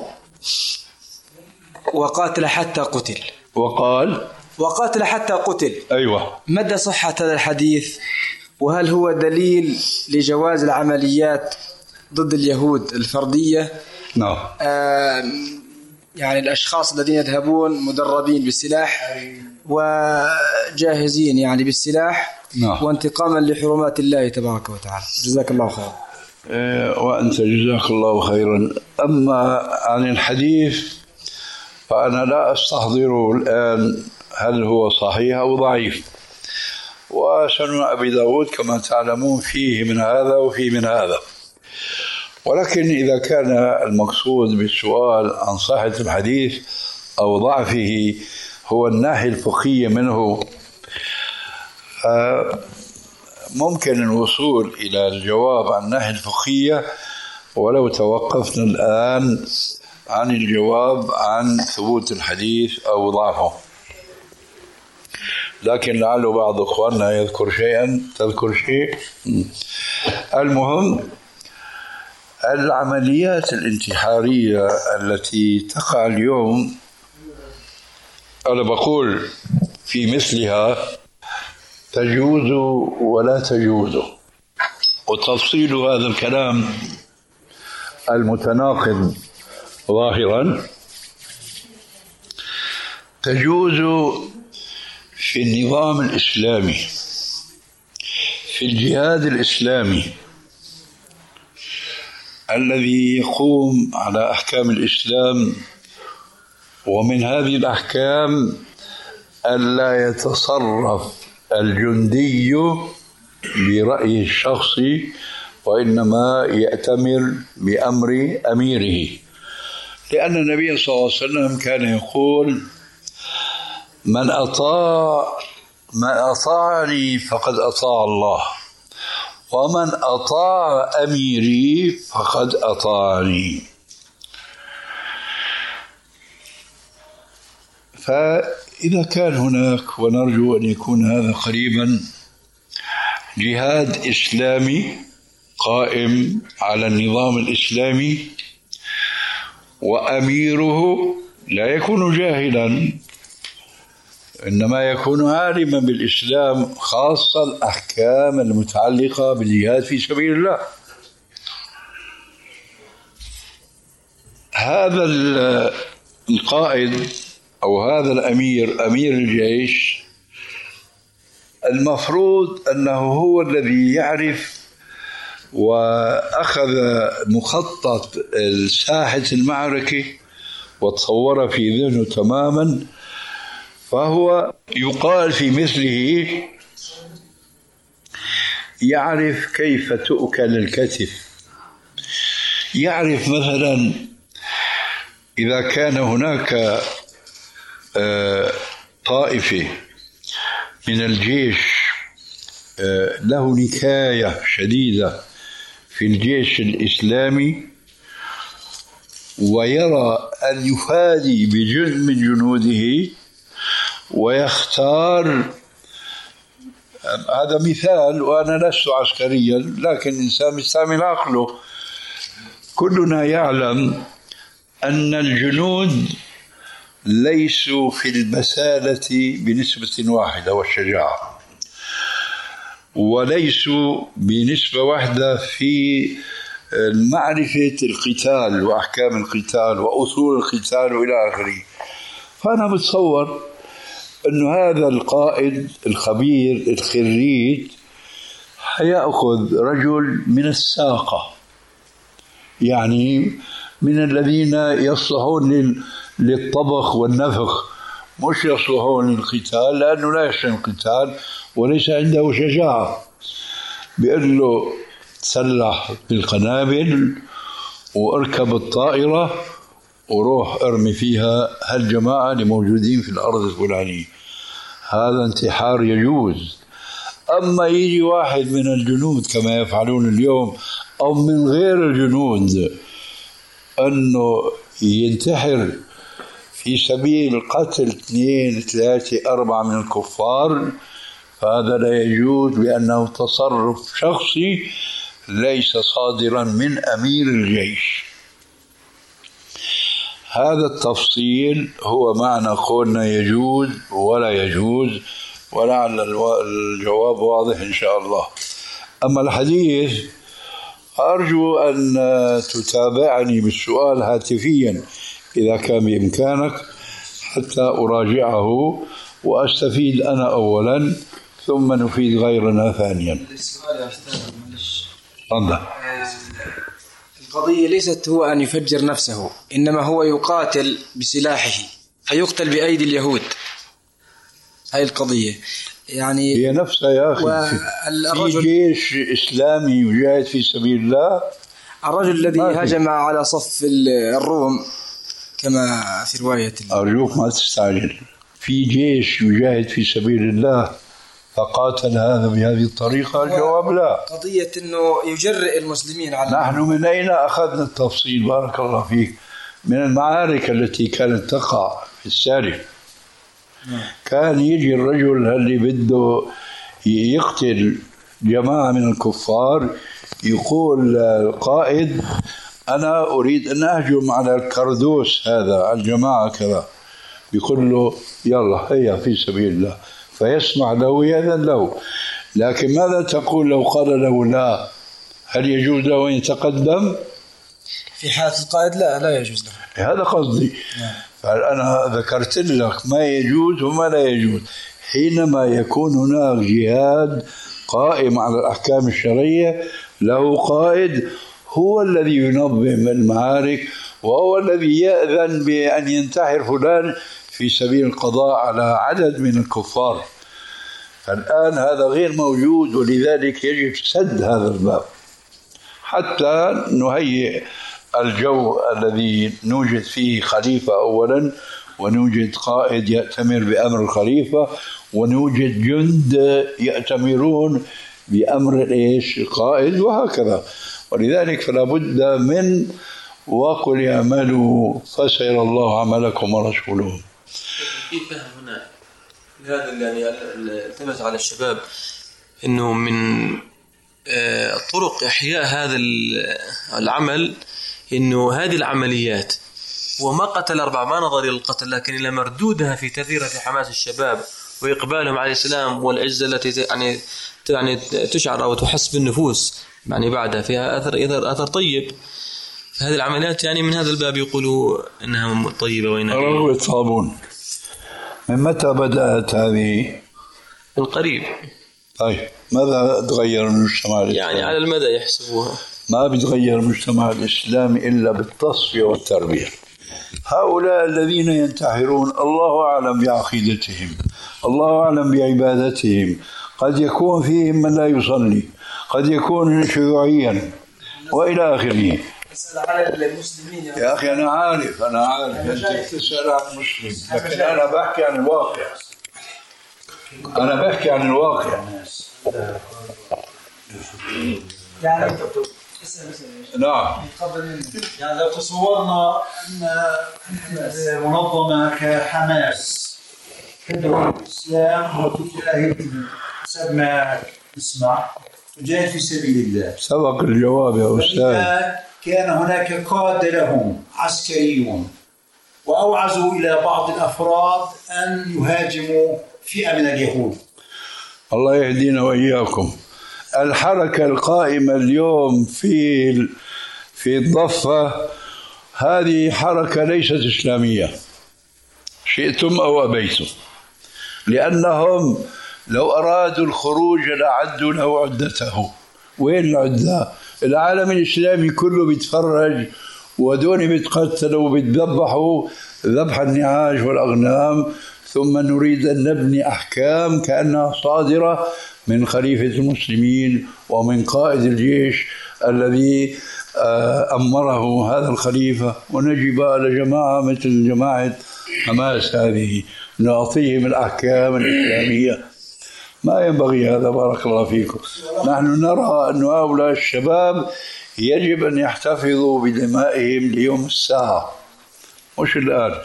وقاتل حتى قتل. وقال وقاتل حتى قتل. أيوة. مدى صحة هذا الحديث؟ وهل هو دليل لجواز العمليات ضد اليهود الفردية؟ نعم. آه يعني الأشخاص الذين يذهبون مدربين بالسلاح وجاهزين يعني بالسلاح. نعم. وانتقاما لحرمات الله تبارك وتعالى. جزاك الله خير. إيه وأنت جزاك الله خيرا. أما عن الحديث فأنا لا أستحضره الآن هل هو صحيح أو ضعيف. وسنن أبي داود كما تعلمون فيه من هذا وفيه من هذا. ولكن إذا كان المقصود بالسؤال عن صحة الحديث أو ضعفه هو الناحية الفقهية منه، ممكن الوصول إلى الجواب عن الناحية الفقهية ولو توقفنا الآن عن الجواب عن ثبوت الحديث أو ضعفه. لكن لعل بعض أخواننا يذكر شيئا تذكر شيء. المهم العمليات الانتحارية التي تقع اليوم، أنا بقول في مثلها تجوز ولا تجوز، وتفصيل هذا الكلام المتناقض ظاهرا. تجوز في النظام الإسلامي، في الجهاد الإسلامي الذي يقوم على أحكام الإسلام، ومن هذه الأحكام ألا يتصرف الجندي برأيه الشخصي، وإنما يأتمر بأمر أميره. لأن النبي صلى الله عليه وسلم كان يقول: من أطاع من أطاعني فقد أطاع الله، ومن أطاع أميري فقد أطاعني. فإذا كان هناك، ونرجو أن يكون هذا قريبا، جهاد إسلامي قائم على النظام الإسلامي وأميره لا يكون جاهلا، إنما يكون عالما بالإسلام، خاصة الأحكام المتعلقة بالجهاد في سبيل الله. هذا القائد أو هذا الأمير، أمير الجيش، المفروض أنه هو الذي يعرف وأخذ مخطط ساحة المعركة وتصور في ذهنه تماما، فهو يقال في مثله يعرف كيف تؤكل الكتف. يعرف مثلا إذا كان هناك طائفة من الجيش له نكاية شديدة في الجيش الإسلامي ويرى أن يفادي بجزء من جنوده ويختار، هذا مثال وأنا لست عسكريا لكن إنسان يستعمل عقله. كلنا يعلم أن الجنود ليسوا في البسالة بنسبة واحدة والشجاعة، وليسوا بنسبة واحدة في معرفة القتال وأحكام القتال وأصول القتال وإلى آخره. فأنا بتصور أن هذا القائد الخبير الخريج حيأخذ رجل من الساقة، يعني من الذين يصلحون للطبخ والنفخ، مش يصلحون للقتال لأنه لا يحسن القتال وليس عنده شجاعة. بيقول له تسلح بالقنابل واركب الطائرة وروح ارمي فيها هالجماعة اللي موجودين في الأرض الفلانية. هذا انتحار يجوز. أما يجي واحد من الجنود كما يفعلون اليوم أو من غير الجنود أنه ينتحر في سبيل قتل اثنين ثلاثة أربعة من الكفار، فهذا لا يجوز لأنه تصرف شخصي ليس صادرا من أمير الجيش. هذا التفصيل هو معنى قولنا يجوز ولا يجوز، ولعل الجواب واضح إن شاء الله. أما الحديث أرجو أن تتابعني بالسؤال هاتفيا إذا كان بإمكانك حتى أراجعه وأستفيد أنا أولا ثم نفيد غيرنا ثانيا. السؤال يا أستاذ معلش. تفضل. القضية ليست هو أن يفجر نفسه، إنما هو يقاتل بسلاحه فيقتل بأيدي اليهود. هاي القضية يعني هي نفسها يا أخي. في جيش إسلامي يجاهد في سبيل الله. الرجل الذي هاجم على صف الروم كما في رواية أرجوك ما تستعجل. في جيش يجاهد في سبيل الله فقاتل هذا بهذه الطريقة؟ الجواب لا. قضية أنه يجرئ المسلمين على نحن من أين أخذنا التفصيل؟ بارك الله فيك. من المعارك التي كانت تقع في السالف. كان يجي الرجل اللي بده يقتل جماعة من الكفار يقول القائد أنا أريد أن أهجم على الكردوس هذا على الجماعة كذا، يقول له يلا هيا في سبيل الله، فيسمع له يأذن له. لكن ماذا تقول لو قال له لا؟ هل يجوز له أن يتقدم؟ في حالة القائد لا لا يجوز له. هذا قصدي. فأنا ذكرت لك ما يجوز وما لا يجوز. حينما يكون هناك جهاد قائم على الأحكام الشرعية له قائد هو الذي ينظم المعارك وهو الذي يأذن بأن ينتحر فلان في سبيل القضاء على عدد من الكفار. فالآن هذا غير موجود، ولذلك يجب سد هذا الباب حتى نهيئ الجو الذي نوجد فيه خليفة أولا، ونوجد قائد يأتمر بأمر الخليفة، ونوجد جند يأتمرون بأمر إيش القائد، وهكذا. ولذلك فلا بد من وقل يعملوا فسيرى الله عملكم ورسوله. في فهم هنا هذا يعني التمس على الشباب إنه من طرق إحياء هذا العمل إنه هذه العمليات وما قتل أربعة ما نظر إلى القتل، لكن إلى مردودها في تثير في حماس الشباب وإقبالهم على الإسلام والعزة التي يعني يعني تشعر أو تحس بالنفوس يعني بعدها فيها أثر أثر طيب. هذه العمليات يعني من هذا الباب يقولوا إنها طيبة وإنها روى صابون. من متى بدأت هذه؟ من قريب. طيب ماذا تغير المجتمع الإسلامي؟ يعني على المدى يحسبوها. ما بيتغير المجتمع الإسلامي إلا بالتصفية والتربية. هؤلاء الذين ينتحرون الله أعلم بعقيدتهم، الله أعلم بعبادتهم، قد يكون فيهم من لا يصلي، قد يكون شيوعيا وإلى آخره. على المسلمين يا أخي أنا عارف أنا عارف أنت تسأل عن مسلم، لكن أنا بحكي عن الواقع. أنا بحكي عن الواقع. يعني نعم. يعني لو تصورنا أن منظمة كحماس تدعو الإسلام وتجاهد حسب ما نسمع تجاهد في سبيل الله. سبق الجواب يا أستاذ. كان هناك قادة لهم عسكريون وأوعزوا إلى بعض الأفراد أن يهاجموا فئة من اليهود. الله يهدينا وإياكم. الحركة القائمة اليوم في في الضفة هذه حركة ليست إسلامية شئتم أو أبيتم، لأنهم لو أرادوا الخروج لأعدوا له عدته. وين العدة؟ العالم الإسلامي كله بيتفرج ودون بيتقتلوا وبيتذبحوا ذبح النعاج والأغنام، ثم نريد أن نبني أحكام كأنها صادرة من خليفة المسلمين ومن قائد الجيش الذي أمره هذا الخليفة، ونجي بقى لجماعة مثل جماعة حماس هذه نعطيهم الأحكام الإسلامية. ما ينبغي هذا. بارك الله فيكم. نحن نرى أن هؤلاء الشباب يجب أن يحتفظوا بدمائهم ليوم الساعة مش الآن.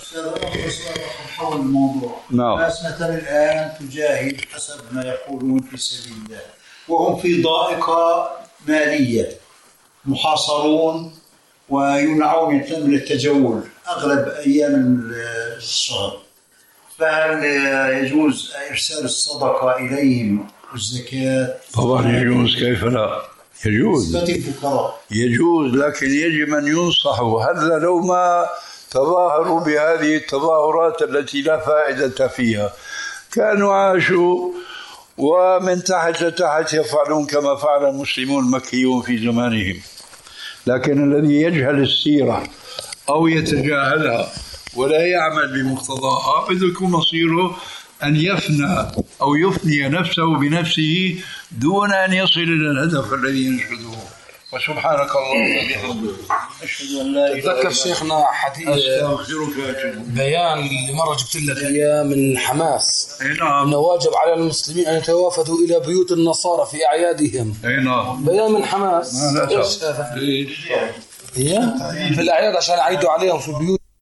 حول الموضوع. نعم. الناس مثلا الآن تجاهد حسب ما يقولون في سبيل الله وهم في ضائقة مالية، محاصرون ويمنعون من التجول أغلب أيام الشهر، فهل يجوز إرسال الصدقة إليهم والزكاة؟ طبعا يجوز، كيف لا؟ يجوز الفقراء يجوز، لكن يجب أن ينصحوا. هذا لو ما تظاهروا بهذه التظاهرات التي لا فائدة فيها كانوا عاشوا ومن تحت لتحت يفعلون كما فعل المسلمون المكيون في زمانهم. لكن الذي يجهل السيرة أو يتجاهلها ولا يعمل بمقتضاها بده يكون مصيره أن يفنى أو يفني نفسه بنفسه دون أن يصل إلى الهدف الذي ينشده. وسبحانك اللهم وبحمدك أشهد أن لا إله إلا أنت. تذكر شيخنا حديث بيان اللي مرة جبت لك إياه من حماس أنه واجب على المسلمين أن يتوافدوا إلى بيوت النصارى في أعيادهم. بيان من حماس. إيش هذا؟ في الأعياد عشان يعيدوا عليهم في البيوت.